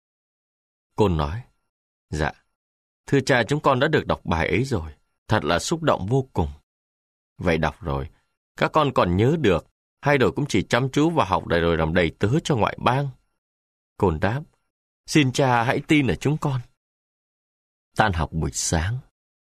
Côn nói, dạ, thưa cha chúng con đã được đọc bài ấy rồi, thật là xúc động vô cùng. Vậy đọc rồi, các con còn nhớ được, hay rồi cũng chỉ chăm chú vào học để rồi làm đầy tớ cho ngoại bang? Côn đáp, xin cha hãy tin ở chúng con. Tan học buổi sáng,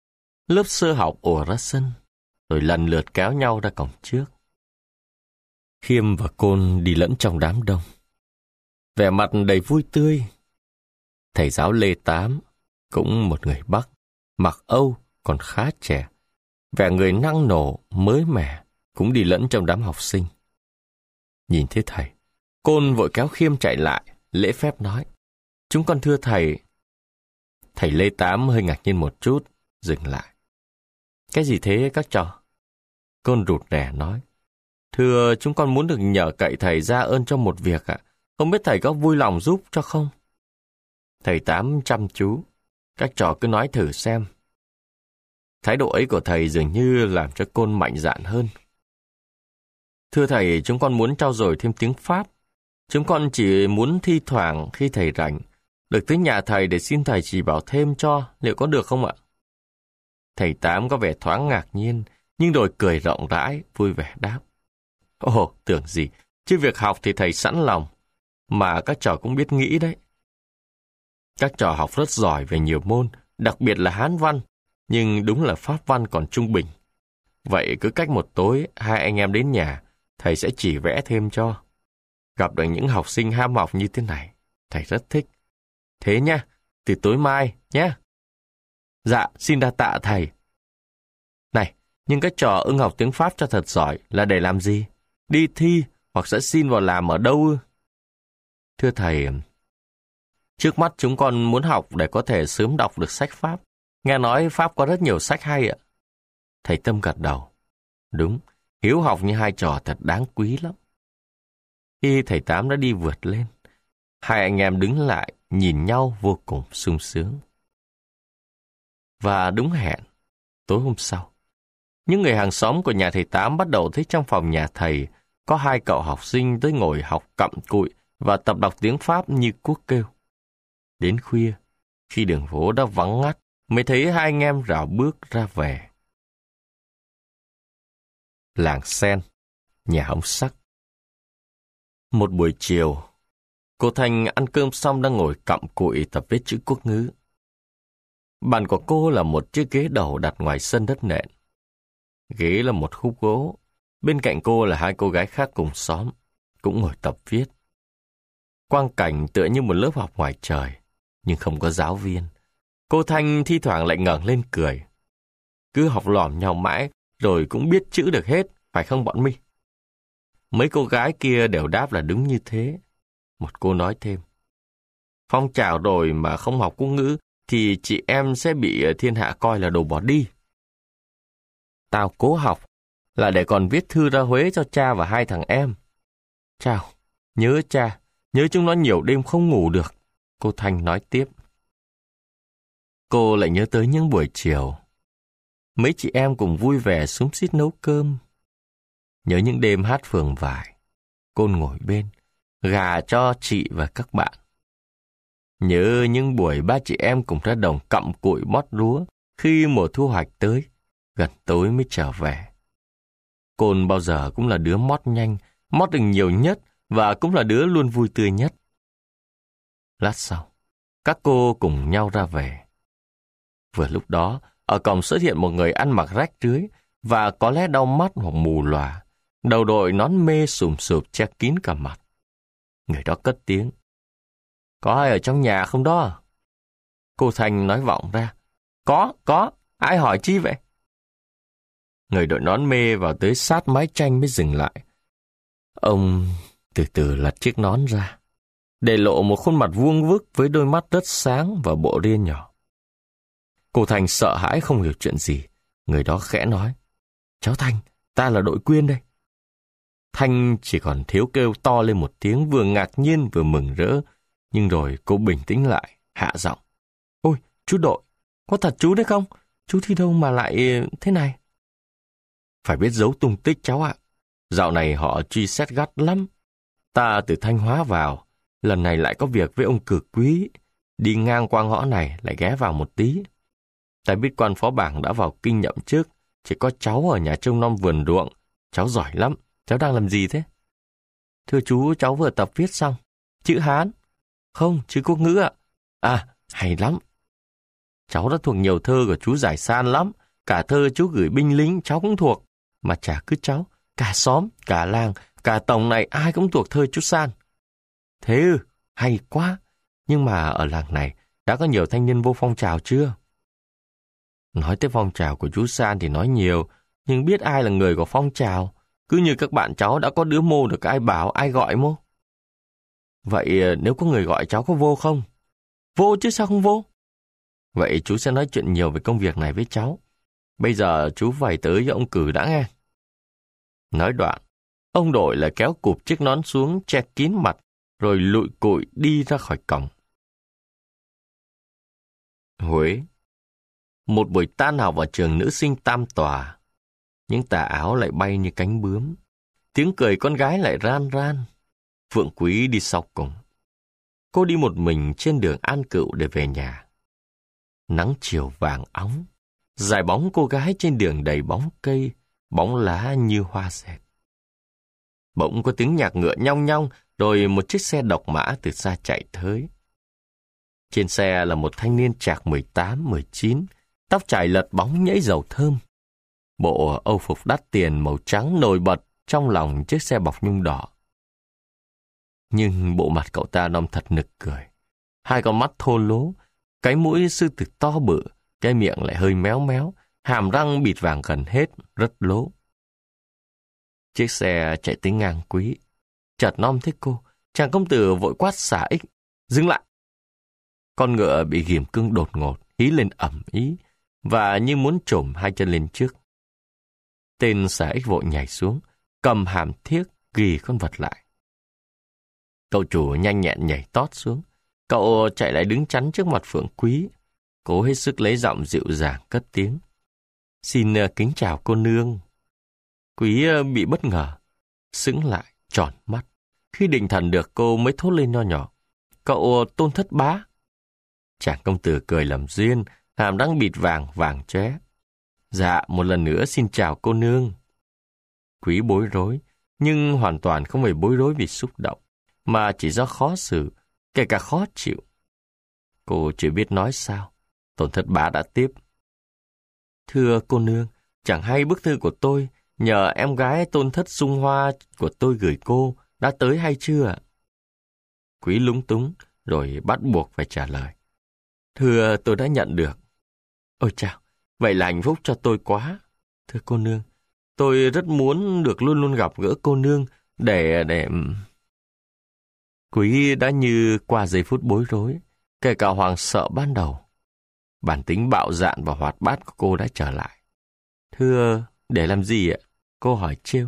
lớp sơ học ùa ra sân, rồi lần lượt kéo nhau ra cổng trước. Khiêm và Côn đi lẫn trong đám đông, vẻ mặt đầy vui tươi. Thầy giáo Lê Tám, cũng một người Bắc, mặc Âu còn khá trẻ, vẻ người năng nổ, mới mẻ, cũng đi lẫn trong đám học sinh. Nhìn thấy thầy, Côn vội kéo Khiêm chạy lại, lễ phép nói: "Chúng con thưa thầy." Thầy Lê Tám hơi ngạc nhiên một chút, dừng lại. "Cái gì thế các trò?" Côn rụt rè nói: "Thưa, chúng con muốn được nhờ cậy thầy ra ơn cho một việc ạ. Không biết thầy có vui lòng giúp cho không?" Thầy Tám chăm chú: "Các trò cứ nói thử xem." Thái độ ấy của thầy dường như làm cho Côn mạnh dạn hơn. "Thưa thầy, chúng con muốn trau dồi thêm tiếng Pháp. Chúng con chỉ muốn thi thoảng khi thầy rảnh, được tới nhà thầy để xin thầy chỉ bảo thêm cho, liệu có được không ạ?" Thầy Tám có vẻ thoáng ngạc nhiên, nhưng rồi cười rộng rãi, vui vẻ đáp: "Ồ, tưởng gì, chứ việc học thì thầy sẵn lòng, mà các trò cũng biết nghĩ đấy. Các trò học rất giỏi về nhiều môn, đặc biệt là Hán văn, nhưng đúng là Pháp văn còn trung bình. Vậy cứ cách một tối, hai anh em đến nhà, thầy sẽ chỉ vẽ thêm cho. Gặp được những học sinh ham học như thế này, thầy rất thích. Thế nha, từ tối mai nhé." "Dạ, xin đa tạ thầy." "Này, nhưng các trò ưng học tiếng Pháp cho thật giỏi là để làm gì? Đi thi hoặc sẽ xin vào làm ở đâu ư?" "Thưa thầy, trước mắt chúng con muốn học để có thể sớm đọc được sách Pháp. Nghe nói Pháp có rất nhiều sách hay ạ." Thầy Tâm gật đầu: "Đúng, hiếu học như hai trò thật đáng quý lắm." Khi thầy Tám đã đi vượt lên, hai anh em đứng lại nhìn nhau vô cùng sung sướng. Và đúng hẹn, tối hôm sau, những người hàng xóm của nhà thầy Tám bắt đầu thấy trong phòng nhà thầy có hai cậu học sinh tới ngồi học cặm cụi và tập đọc tiếng Pháp như cuốc kêu. Đến khuya, khi đường phố đã vắng ngắt, mới thấy hai anh em rảo bước ra về. Làng Sen, nhà ông Sắc. Một buổi chiều, cô Thanh ăn cơm xong đang ngồi cặm cụi tập viết chữ quốc ngữ. Bàn của cô là một chiếc ghế đầu đặt ngoài sân đất nện. Ghế là một khúc gỗ. Bên cạnh cô là hai cô gái khác cùng xóm, cũng ngồi tập viết. Quang cảnh tựa như một lớp học ngoài trời, nhưng không có giáo viên. Cô Thanh thi thoảng lại ngẩng lên cười. Cứ học lỏm nhau mãi, rồi cũng biết chữ được hết, phải không bọn mi? Mấy cô gái kia đều đáp là đúng như thế. Một cô nói thêm: "Phong trào rồi mà không học quốc ngữ, thì chị em sẽ bị thiên hạ coi là đồ bỏ đi. Tao cố học là để còn viết thư ra Huế cho cha và hai thằng em. Chào, nhớ cha, nhớ chúng nó nhiều đêm không ngủ được." Cô Thanh nói tiếp. Cô lại nhớ tới những buổi chiều, mấy chị em cùng vui vẻ xúm xít nấu cơm. Nhớ những đêm hát phường vải, Côn ngồi bên, gà cho chị và các bạn. Nhớ những buổi ba chị em cùng ra đồng cặm cụi mót lúa khi mùa thu hoạch tới, gần tối mới trở về. Côn bao giờ cũng là đứa mót nhanh, mót được nhiều nhất và cũng là đứa luôn vui tươi nhất. Lát sau, các cô cùng nhau ra về. Vừa lúc đó, ở cổng xuất hiện một người ăn mặc rách rưới và có lẽ đau mắt hoặc mù lòa, đầu đội nón mê sùm sụp che kín cả mặt. Người đó cất tiếng: "Có ai ở trong nhà không đó?" Cô Thanh nói vọng ra: Có, có, ai hỏi chi vậy?" Người đội nón mê vào tới sát mái tranh mới dừng lại. Ông từ từ lật chiếc nón ra, để lộ một khuôn mặt vuông vức với đôi mắt rất sáng và bộ ria nhỏ. Cô Thanh sợ hãi không hiểu chuyện gì. Người đó khẽ nói: "Cháu Thanh, ta là đội Quyên đây." Thanh chỉ còn thiếu kêu to lên một tiếng vừa ngạc nhiên vừa mừng rỡ, nhưng rồi cô bình tĩnh lại, hạ giọng: "Ôi, chú Đội, có thật chú đấy không? Chú thi đâu mà lại thế này?" "Phải biết giấu tung tích cháu ạ. Dạo này họ truy xét gắt lắm. Ta từ Thanh Hóa vào, lần này lại có việc với ông Cực Quý. Đi ngang qua ngõ này lại ghé vào một tí. Ta biết quan phó bảng đã vào kinh nhậm trước, chỉ có cháu ở nhà trông nom vườn ruộng. Cháu giỏi lắm, cháu đang làm gì thế?" "Thưa chú, cháu vừa tập viết xong. Chữ Hán." "Không, chữ quốc ngữ ạ." "À, hay lắm. Cháu đã thuộc nhiều thơ của chú Giải San lắm, Cả thơ chú gửi binh lính cháu cũng thuộc. Mà chả cứ cháu, cả xóm, cả làng, cả tổng này ai cũng thuộc thơ chú San. Thế ư, hay quá. Nhưng mà ở làng này đã có nhiều thanh niên vô phong trào chưa? Nói tới phong trào của chú San thì nói nhiều, nhưng biết ai là người của phong trào. Cứ như các bạn cháu đã có đứa mô được ai bảo ai gọi mô. Vậy nếu có người gọi cháu có vô không? Vô chứ sao không vô? Vậy chú sẽ nói chuyện nhiều về công việc này với cháu. Bây giờ chú phải tới với ông Cử đã nghe. Nói đoạn, ông đội lại kéo cụp chiếc nón xuống che kín mặt, rồi lụi cụi đi ra khỏi cổng. Huế. Một buổi tan học ở trường nữ sinh Tam Tòa. Những tà áo lại bay như cánh bướm. Tiếng cười con gái lại ran ran. Phượng Quý đi sau cùng. Cô đi một mình trên đường An Cựu để về nhà. Nắng chiều vàng óng. Dài bóng cô gái trên đường đầy bóng cây, bóng lá như hoa dệt. Bỗng có tiếng nhạc ngựa nhong nhong, rồi một chiếc xe độc mã từ xa chạy tới. Trên xe là một thanh niên trạc mười tám, mười chín, tóc chải lật bóng nhễ dầu thơm. Bộ âu phục đắt tiền màu trắng nổi bật trong lòng chiếc xe bọc nhung đỏ. Nhưng bộ mặt cậu ta non thật nực cười. Hai con mắt thô lố, cái mũi sư tử to bự, cái miệng lại hơi méo méo, hàm răng bịt vàng gần hết, rất lố. Chiếc xe chạy tới ngang Quý. Chợt nom thấy cô, chàng công tử vội quát xả ích. Dừng lại! Con ngựa bị ghìm cưng đột ngột, hí lên ầm ĩ, và như muốn trồm hai chân lên trước. Tên xả ích vội nhảy xuống, cầm hàm thiếc, ghi con vật lại. Cậu chủ nhanh nhẹn nhảy tót xuống. Cậu chạy lại đứng chắn trước mặt Phượng Quý, cố hết sức lấy giọng dịu dàng cất tiếng. Xin kính chào cô nương. Quý bị bất ngờ, sững lại, tròn mắt. Khi định thần được cô mới thốt lên nho nhỏ. Cậu Tôn Thất Bá. Chàng công tử cười làm duyên, hàm răng bịt vàng vàng chóe. Dạ, một lần nữa xin chào cô nương. Quý bối rối, nhưng hoàn toàn không phải bối rối vì xúc động, mà chỉ do khó xử, kể cả khó chịu. Cô chưa biết nói sao. Tôn Thất Bá đã tiếp. Thưa cô nương, chẳng hay bức thư của tôi nhờ em gái Tôn Thất Dung Hoa của tôi gửi cô đã tới hay chưa? Quý lúng túng, rồi bắt buộc phải trả lời. Thưa, tôi đã nhận được. Ôi chào, vậy là hạnh phúc cho tôi quá. Thưa cô nương, tôi rất muốn được luôn luôn gặp gỡ cô nương để... để... Quý đã như qua giây phút bối rối, kể cả hoàng sợ ban đầu. Bản tính bạo dạn và hoạt bát của cô đã trở lại. Thưa, để làm gì ạ? Cô hỏi trêu.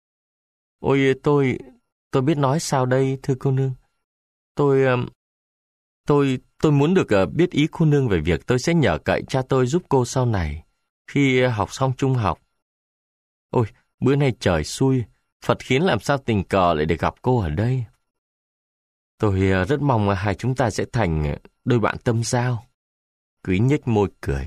Ôi, tôi... tôi biết nói sao đây, thưa cô nương. Tôi... Tôi... tôi muốn được biết ý cô nương về việc tôi sẽ nhờ cậy cha tôi giúp cô sau này, khi học xong trung học. Ôi, bữa nay trời xui, Phật khiến làm sao tình cờ lại được gặp cô ở đây. Tôi rất mong hai chúng ta sẽ thành đôi bạn tâm giao. Quý nhếch môi cười.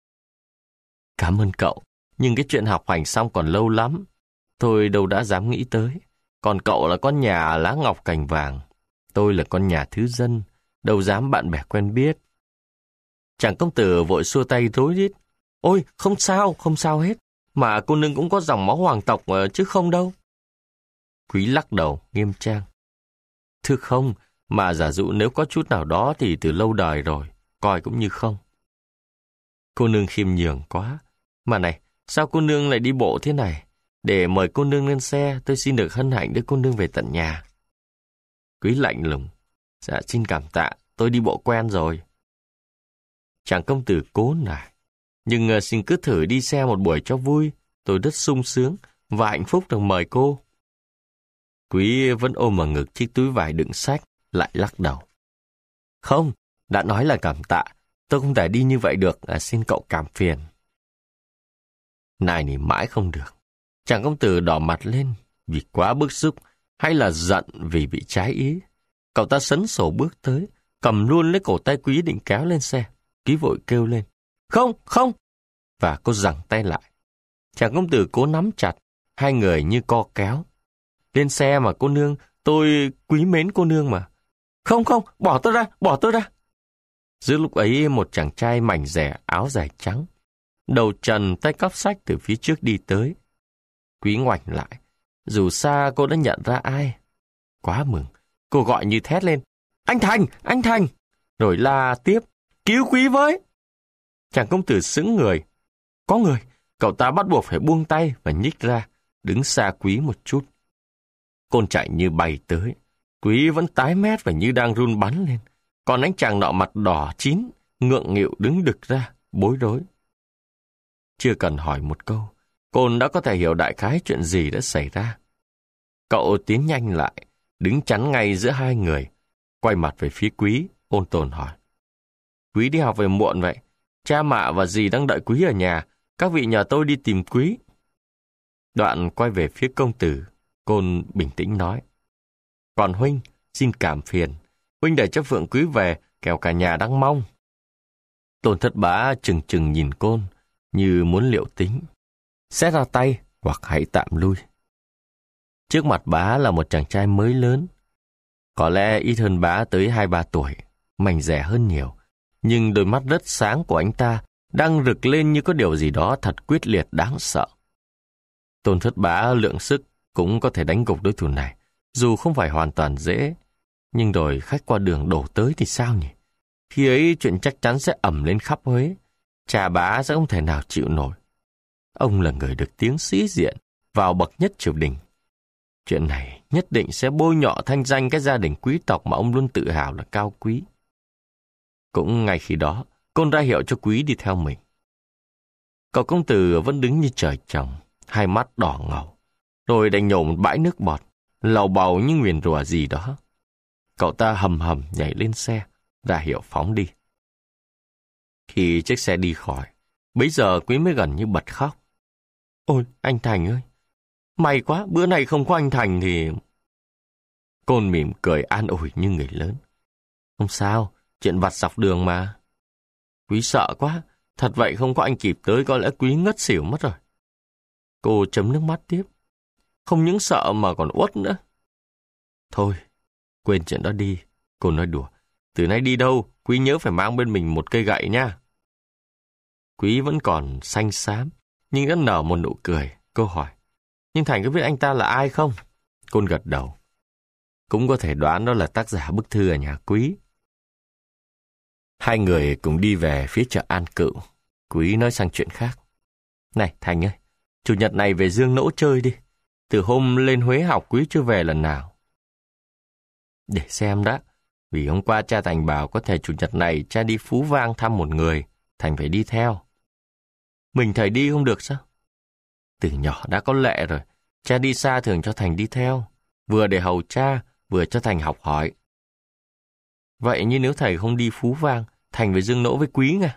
Cảm ơn cậu, nhưng cái chuyện học hành xong còn lâu lắm. Tôi đâu đã dám nghĩ tới. Còn cậu là con nhà lá ngọc cành vàng. Tôi là con nhà thứ dân, đâu dám bạn bè quen biết. Chàng công tử vội xua tay rối rít. Ôi, không sao, không sao hết. Mà cô nương cũng có dòng máu hoàng tộc chứ không đâu. Quý lắc đầu, nghiêm trang. Thưa không, mà giả dụ nếu có chút nào đó thì từ lâu đời rồi, coi cũng như không. Cô nương khiêm nhường quá. Mà này, sao cô nương lại đi bộ thế này? Để mời cô nương lên xe, tôi xin được hân hạnh đưa cô nương về tận nhà. Quý lạnh lùng. Dạ, xin cảm tạ, tôi đi bộ quen rồi. Chàng công tử cố nài. Nhưng uh, xin cứ thử đi xe một buổi cho vui. Tôi rất sung sướng và hạnh phúc được mời cô. Quý vẫn ôm ở ngực chiếc túi vải đựng sách, lại lắc đầu. Không, đã nói là cảm tạ, tôi không thể đi như vậy được, à, xin cậu cảm phiền. Này nỉ mãi không được. Chàng công tử đỏ mặt lên vì quá bức xúc hay là giận vì bị trái ý. Cậu ta sấn sổ bước tới, cầm luôn lấy cổ tay Quý định kéo lên xe. Quý vội kêu lên. Không, không! Và cô giằng tay lại. Chàng công tử cố nắm chặt, hai người như co kéo. Lên xe mà cô nương, tôi quý mến cô nương mà. Không không, bỏ tôi ra, bỏ tôi ra. Giữa lúc ấy một chàng trai mảnh rẻ áo dài trắng, đầu trần tay cắp sách từ phía trước đi tới. Quý ngoảnh lại, dù xa cô đã nhận ra ai. Quá mừng, cô gọi như thét lên, anh Thành, anh Thành, rồi la tiếp, cứu Quý với. Chàng công tử sững người. Có người, cậu ta bắt buộc phải buông tay và nhích ra, đứng xa Quý một chút. Côn chạy như bay tới. Quý vẫn tái mét và như đang run bắn lên. Còn anh chàng nọ mặt đỏ chín, ngượng nghịu đứng đực ra, bối rối. Chưa cần hỏi một câu, Côn đã có thể hiểu đại khái chuyện gì đã xảy ra. Cậu tiến nhanh lại, đứng chắn ngay giữa hai người, quay mặt về phía Quý, ôn tồn hỏi. Quý đi học về muộn vậy, cha mạ và dì đang đợi Quý ở nhà, các vị nhờ tôi đi tìm Quý. Đoạn quay về phía công tử, Côn bình tĩnh nói. Còn huynh, xin cảm phiền, huynh để cho Phượng Quý về, kẻo cả nhà đang mong. Tôn Thất Bá chừng chừng nhìn Côn, như muốn liệu tính. Sẽ ra tay, hoặc hãy tạm lui. Trước mặt bá là một chàng trai mới lớn. Có lẽ ít hơn bá tới hai ba tuổi, mảnh dẻ hơn nhiều. Nhưng đôi mắt rất sáng của anh ta đang rực lên như có điều gì đó thật quyết liệt đáng sợ. Tôn Thất Bá lượng sức cũng có thể đánh gục đối thủ này, dù không phải hoàn toàn dễ. Nhưng rồi khách qua đường đổ tới thì sao nhỉ? Khi ấy chuyện chắc chắn sẽ ầm lên khắp Huế. Cha bá sẽ không thể nào chịu nổi. Ông là người được tiếng sĩ diện, vào bậc nhất triều đình. Chuyện này nhất định sẽ bôi nhọ thanh danh cái gia đình quý tộc mà ông luôn tự hào là cao quý. Cũng ngay khi đó, Côn ra hiệu cho Quý đi theo mình. Cậu công tử vẫn đứng như trời trồng, hai mắt đỏ ngầu, rồi đành nhổ một bãi nước bọt, lầu bầu như nguyền rủa gì đó. Cậu ta hầm hầm nhảy lên xe, ra hiệu phóng đi. Khi chiếc xe đi khỏi, bấy giờ Quý mới gần như bật khóc. Ôi, anh Thành ơi! May quá, bữa nay không có anh Thành thì... Côn mỉm cười an ủi như người lớn. Không sao, chuyện vặt dọc đường mà. Quý sợ quá, thật vậy không có anh kịp tới có lẽ Quý ngất xỉu mất rồi. Cô chấm nước mắt tiếp. Không những sợ mà còn uất nữa. Thôi, quên chuyện đó đi. Cô nói đùa. Từ nay đi đâu, Quý nhớ phải mang bên mình một cây gậy nha. Quý vẫn còn xanh xám, nhưng đã nở một nụ cười. Cô hỏi. Nhưng Thành có biết anh ta là ai không? Côn gật đầu. Cũng có thể đoán đó là tác giả bức thư ở nhà Quý. Hai người cùng đi về phía chợ An Cựu. Quý nói sang chuyện khác. Này Thành ơi, chủ nhật này về Dương Nỗ chơi đi. Từ hôm lên Huế học Quý chưa về lần nào. Để xem đã. Vì hôm qua cha Thành bảo có thể chủ nhật này cha đi Phú Vang thăm một người. Thành phải đi theo. Mình thầy đi không được sao? Từ nhỏ đã có lệ rồi. Cha đi xa thường cho Thành đi theo. Vừa để hầu cha, vừa cho Thành học hỏi. Vậy như nếu thầy không đi Phú Vang, Thành phải Dương Nỗ với Quý nha.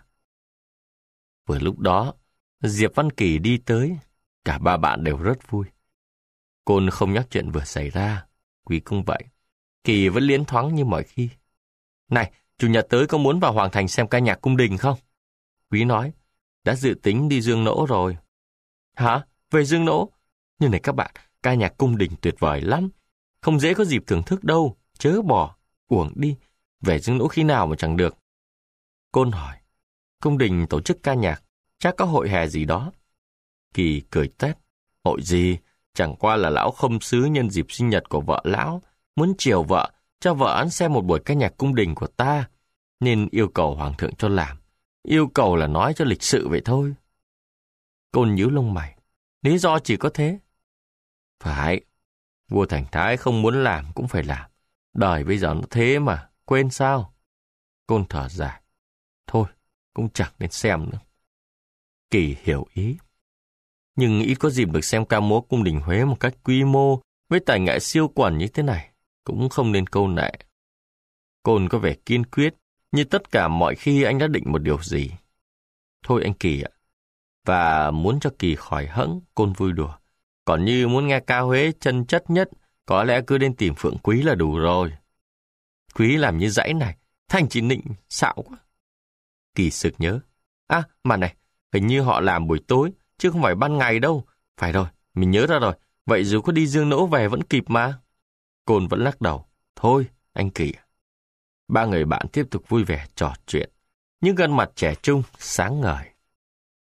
Vừa lúc đó, Diệp Văn Kỳ đi tới. Cả ba bạn đều rất vui. Côn không nhắc chuyện vừa xảy ra. Quý cũng vậy. Kỳ vẫn liến thoáng như mọi khi. Này, chủ nhật tới có muốn vào Hoàng Thành xem ca nhạc cung đình không? Quý nói, đã dự tính đi Dương Nỗ rồi. Hả? Về Dương Nỗ? Nhưng này các bạn, ca nhạc cung đình tuyệt vời lắm. Không dễ có dịp thưởng thức đâu. Chớ bỏ, uổng đi. Về Dương Nỗ khi nào mà chẳng được. Côn hỏi, cung đình tổ chức ca nhạc, chắc có hội hè gì đó. Kỳ cười tét, hội gì? Chẳng qua là lão không sứ nhân dịp sinh nhật của vợ lão, muốn chiều vợ, cho vợ ăn xem một buổi ca nhạc cung đình của ta, nên yêu cầu hoàng thượng cho làm. Yêu cầu là nói cho lịch sự vậy thôi. Côn nhíu lông mày, lý do chỉ có thế. Phải, vua Thành Thái không muốn làm cũng phải làm. Đời bây giờ nó thế mà, quên sao? Côn thở dài, thôi, cũng chẳng nên xem nữa. Kỳ hiểu ý. Nhưng ít có dịp được xem ca múa cung đình Huế một cách quy mô, với tài nghệ siêu quần như thế này, cũng không nên câu nệ. Côn có vẻ kiên quyết, như tất cả mọi khi anh đã định một điều gì. Thôi anh Kỳ ạ. Và muốn cho Kỳ khỏi hẫng, Côn vui đùa. Còn như muốn nghe ca Huế chân chất nhất, có lẽ cứ đến tìm Phượng Quý là đủ rồi. Quý làm như dãy này, Thành chỉ nịnh, xạo quá. Kỳ sực nhớ. À, mà này, hình như họ làm buổi tối, chứ không phải ban ngày đâu. Phải rồi, mình nhớ ra rồi. Vậy dù có đi Dương Nỗ về vẫn kịp mà. Côn vẫn lắc đầu. Thôi, anh Kỳ. Ba người bạn tiếp tục vui vẻ trò chuyện. Nhưng gương mặt trẻ trung, sáng ngời.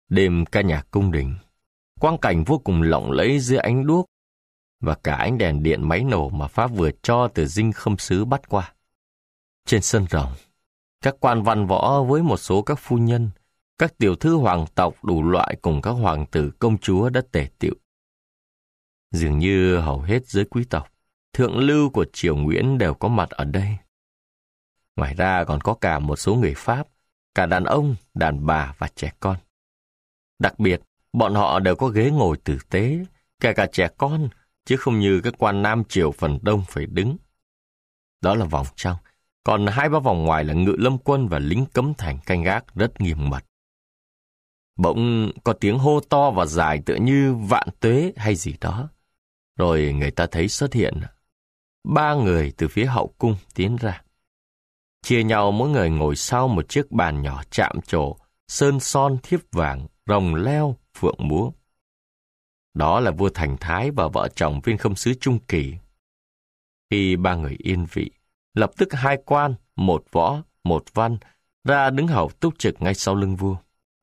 Đêm ca nhạc cung đình, quang cảnh vô cùng lộng lẫy dưới ánh đuốc và cả ánh đèn điện máy nổ mà Pháp vừa cho từ dinh khâm sứ bắt qua. Trên sân rồng, các quan văn võ với một số các phu nhân, các tiểu thư hoàng tộc đủ loại cùng các hoàng tử công chúa đã tề tựu. Dường như hầu hết giới quý tộc, thượng lưu của triều Nguyễn đều có mặt ở đây. Ngoài ra còn có cả một số người Pháp, cả đàn ông, đàn bà và trẻ con. Đặc biệt, bọn họ đều có ghế ngồi tử tế, kể cả trẻ con, chứ không như các quan nam triều phần đông phải đứng. Đó là vòng trong, còn hai ba vòng ngoài là ngự lâm quân và lính cấm thành canh gác rất nghiêm mật. Bỗng có tiếng hô to và dài tựa như vạn tuế hay gì đó. Rồi người ta thấy xuất hiện ba người từ phía hậu cung tiến ra. Chia nhau mỗi người ngồi sau một chiếc bàn nhỏ chạm trổ, sơn son thiếp vàng, rồng leo, phượng múa. Đó là vua Thành Thái và vợ chồng Viên Khâm sứ Trung Kỳ. Khi ba người yên vị, lập tức hai quan, một võ, một văn, ra đứng hầu túc trực ngay sau lưng vua.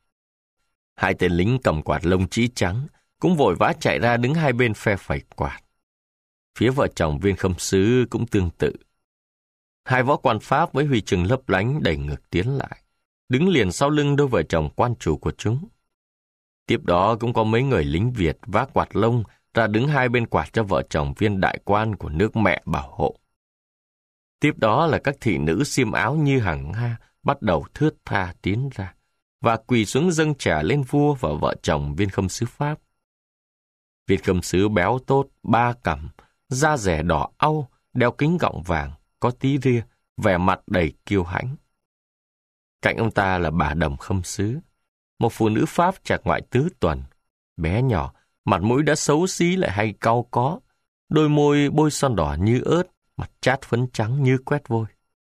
Hai tên lính cầm quạt lông trĩ trắng, cũng vội vã chạy ra đứng hai bên phe phẩy quạt. Phía vợ chồng Viên Khâm sứ cũng tương tự. Hai võ quan Pháp với huy chương lấp lánh đẩy ngược tiến lại, đứng liền sau lưng đôi vợ chồng quan chủ của chúng. Tiếp đó cũng có mấy người lính Việt vác quạt lông ra đứng hai bên quạt cho vợ chồng viên đại quan của nước mẹ bảo hộ. Tiếp đó là các thị nữ xiêm áo như hàng Nga bắt đầu thướt tha tiến ra và quỳ xuống dâng trà lên vua và vợ chồng Viên Khâm sứ Pháp. Viên Khâm sứ béo tốt, ba cằm, da dẻ đỏ au, đeo kính gọng vàng, có tí ria, vẻ mặt đầy kiêu hãnh. Cạnh ông ta là bà Đồng Khâm sứ, một phụ nữ Pháp trạc ngoại tứ tuần, bé nhỏ, mặt mũi đã xấu xí lại hay cau có, đôi môi bôi son đỏ như ớt, mặt chát phấn trắng như quét vôi.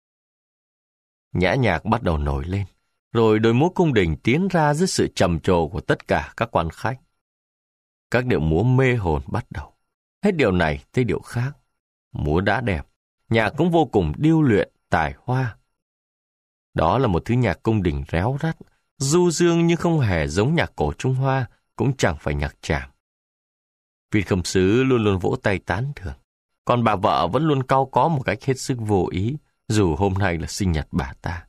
Nhã nhạc bắt đầu nổi lên, rồi đội múa cung đình tiến ra dưới sự trầm trồ của tất cả các quan khách. Các điệu múa mê hồn bắt đầu, hết điệu này tới điệu khác. Múa đã đẹp, nhạc cũng vô cùng điêu luyện, tài hoa. Đó là một thứ nhạc cung đình réo rắt, du dương nhưng không hề giống nhạc cổ Trung Hoa, cũng chẳng phải nhạc tràm. Viên Khâm sứ luôn luôn vỗ tay tán thưởng, còn bà vợ vẫn luôn cau có một cách hết sức vô ý, dù hôm nay là sinh nhật bà ta.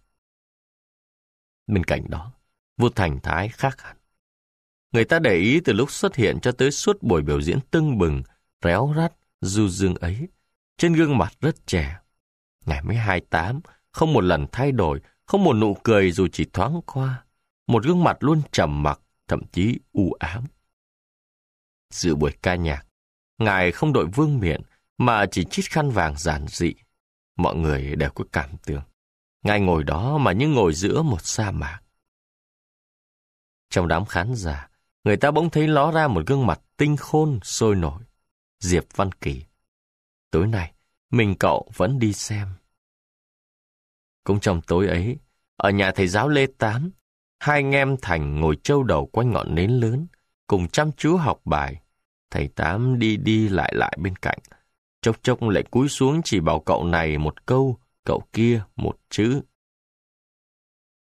Bên cạnh đó, vua Thành Thái khác hẳn. Người ta để ý từ lúc xuất hiện cho tới suốt buổi biểu diễn tưng bừng, réo rắt, du dương ấy, trên gương mặt rất trẻ. Ngày mới hai mươi tám, không một lần thay đổi, không một nụ cười dù chỉ thoáng qua. Một gương mặt luôn trầm mặc, thậm chí u ám. Dự buổi ca nhạc, Ngài không đội vương miện mà chỉ chít khăn vàng giản dị. Mọi người đều có cảm tưởng. Ngài ngồi đó mà như ngồi giữa một sa mạc. Trong đám khán giả, người ta bỗng thấy ló ra một gương mặt tinh khôn, sôi nổi. Diệp Văn Kỳ. Tối nay, mình cậu vẫn đi xem. Cũng trong tối ấy, ở nhà thầy giáo Lê Tám, hai anh em Thành ngồi trâu đầu quanh ngọn nến lớn, cùng chăm chú học bài. Thầy Tám đi đi lại lại bên cạnh, chốc chốc lại cúi xuống chỉ bảo cậu này một câu, cậu kia một chữ.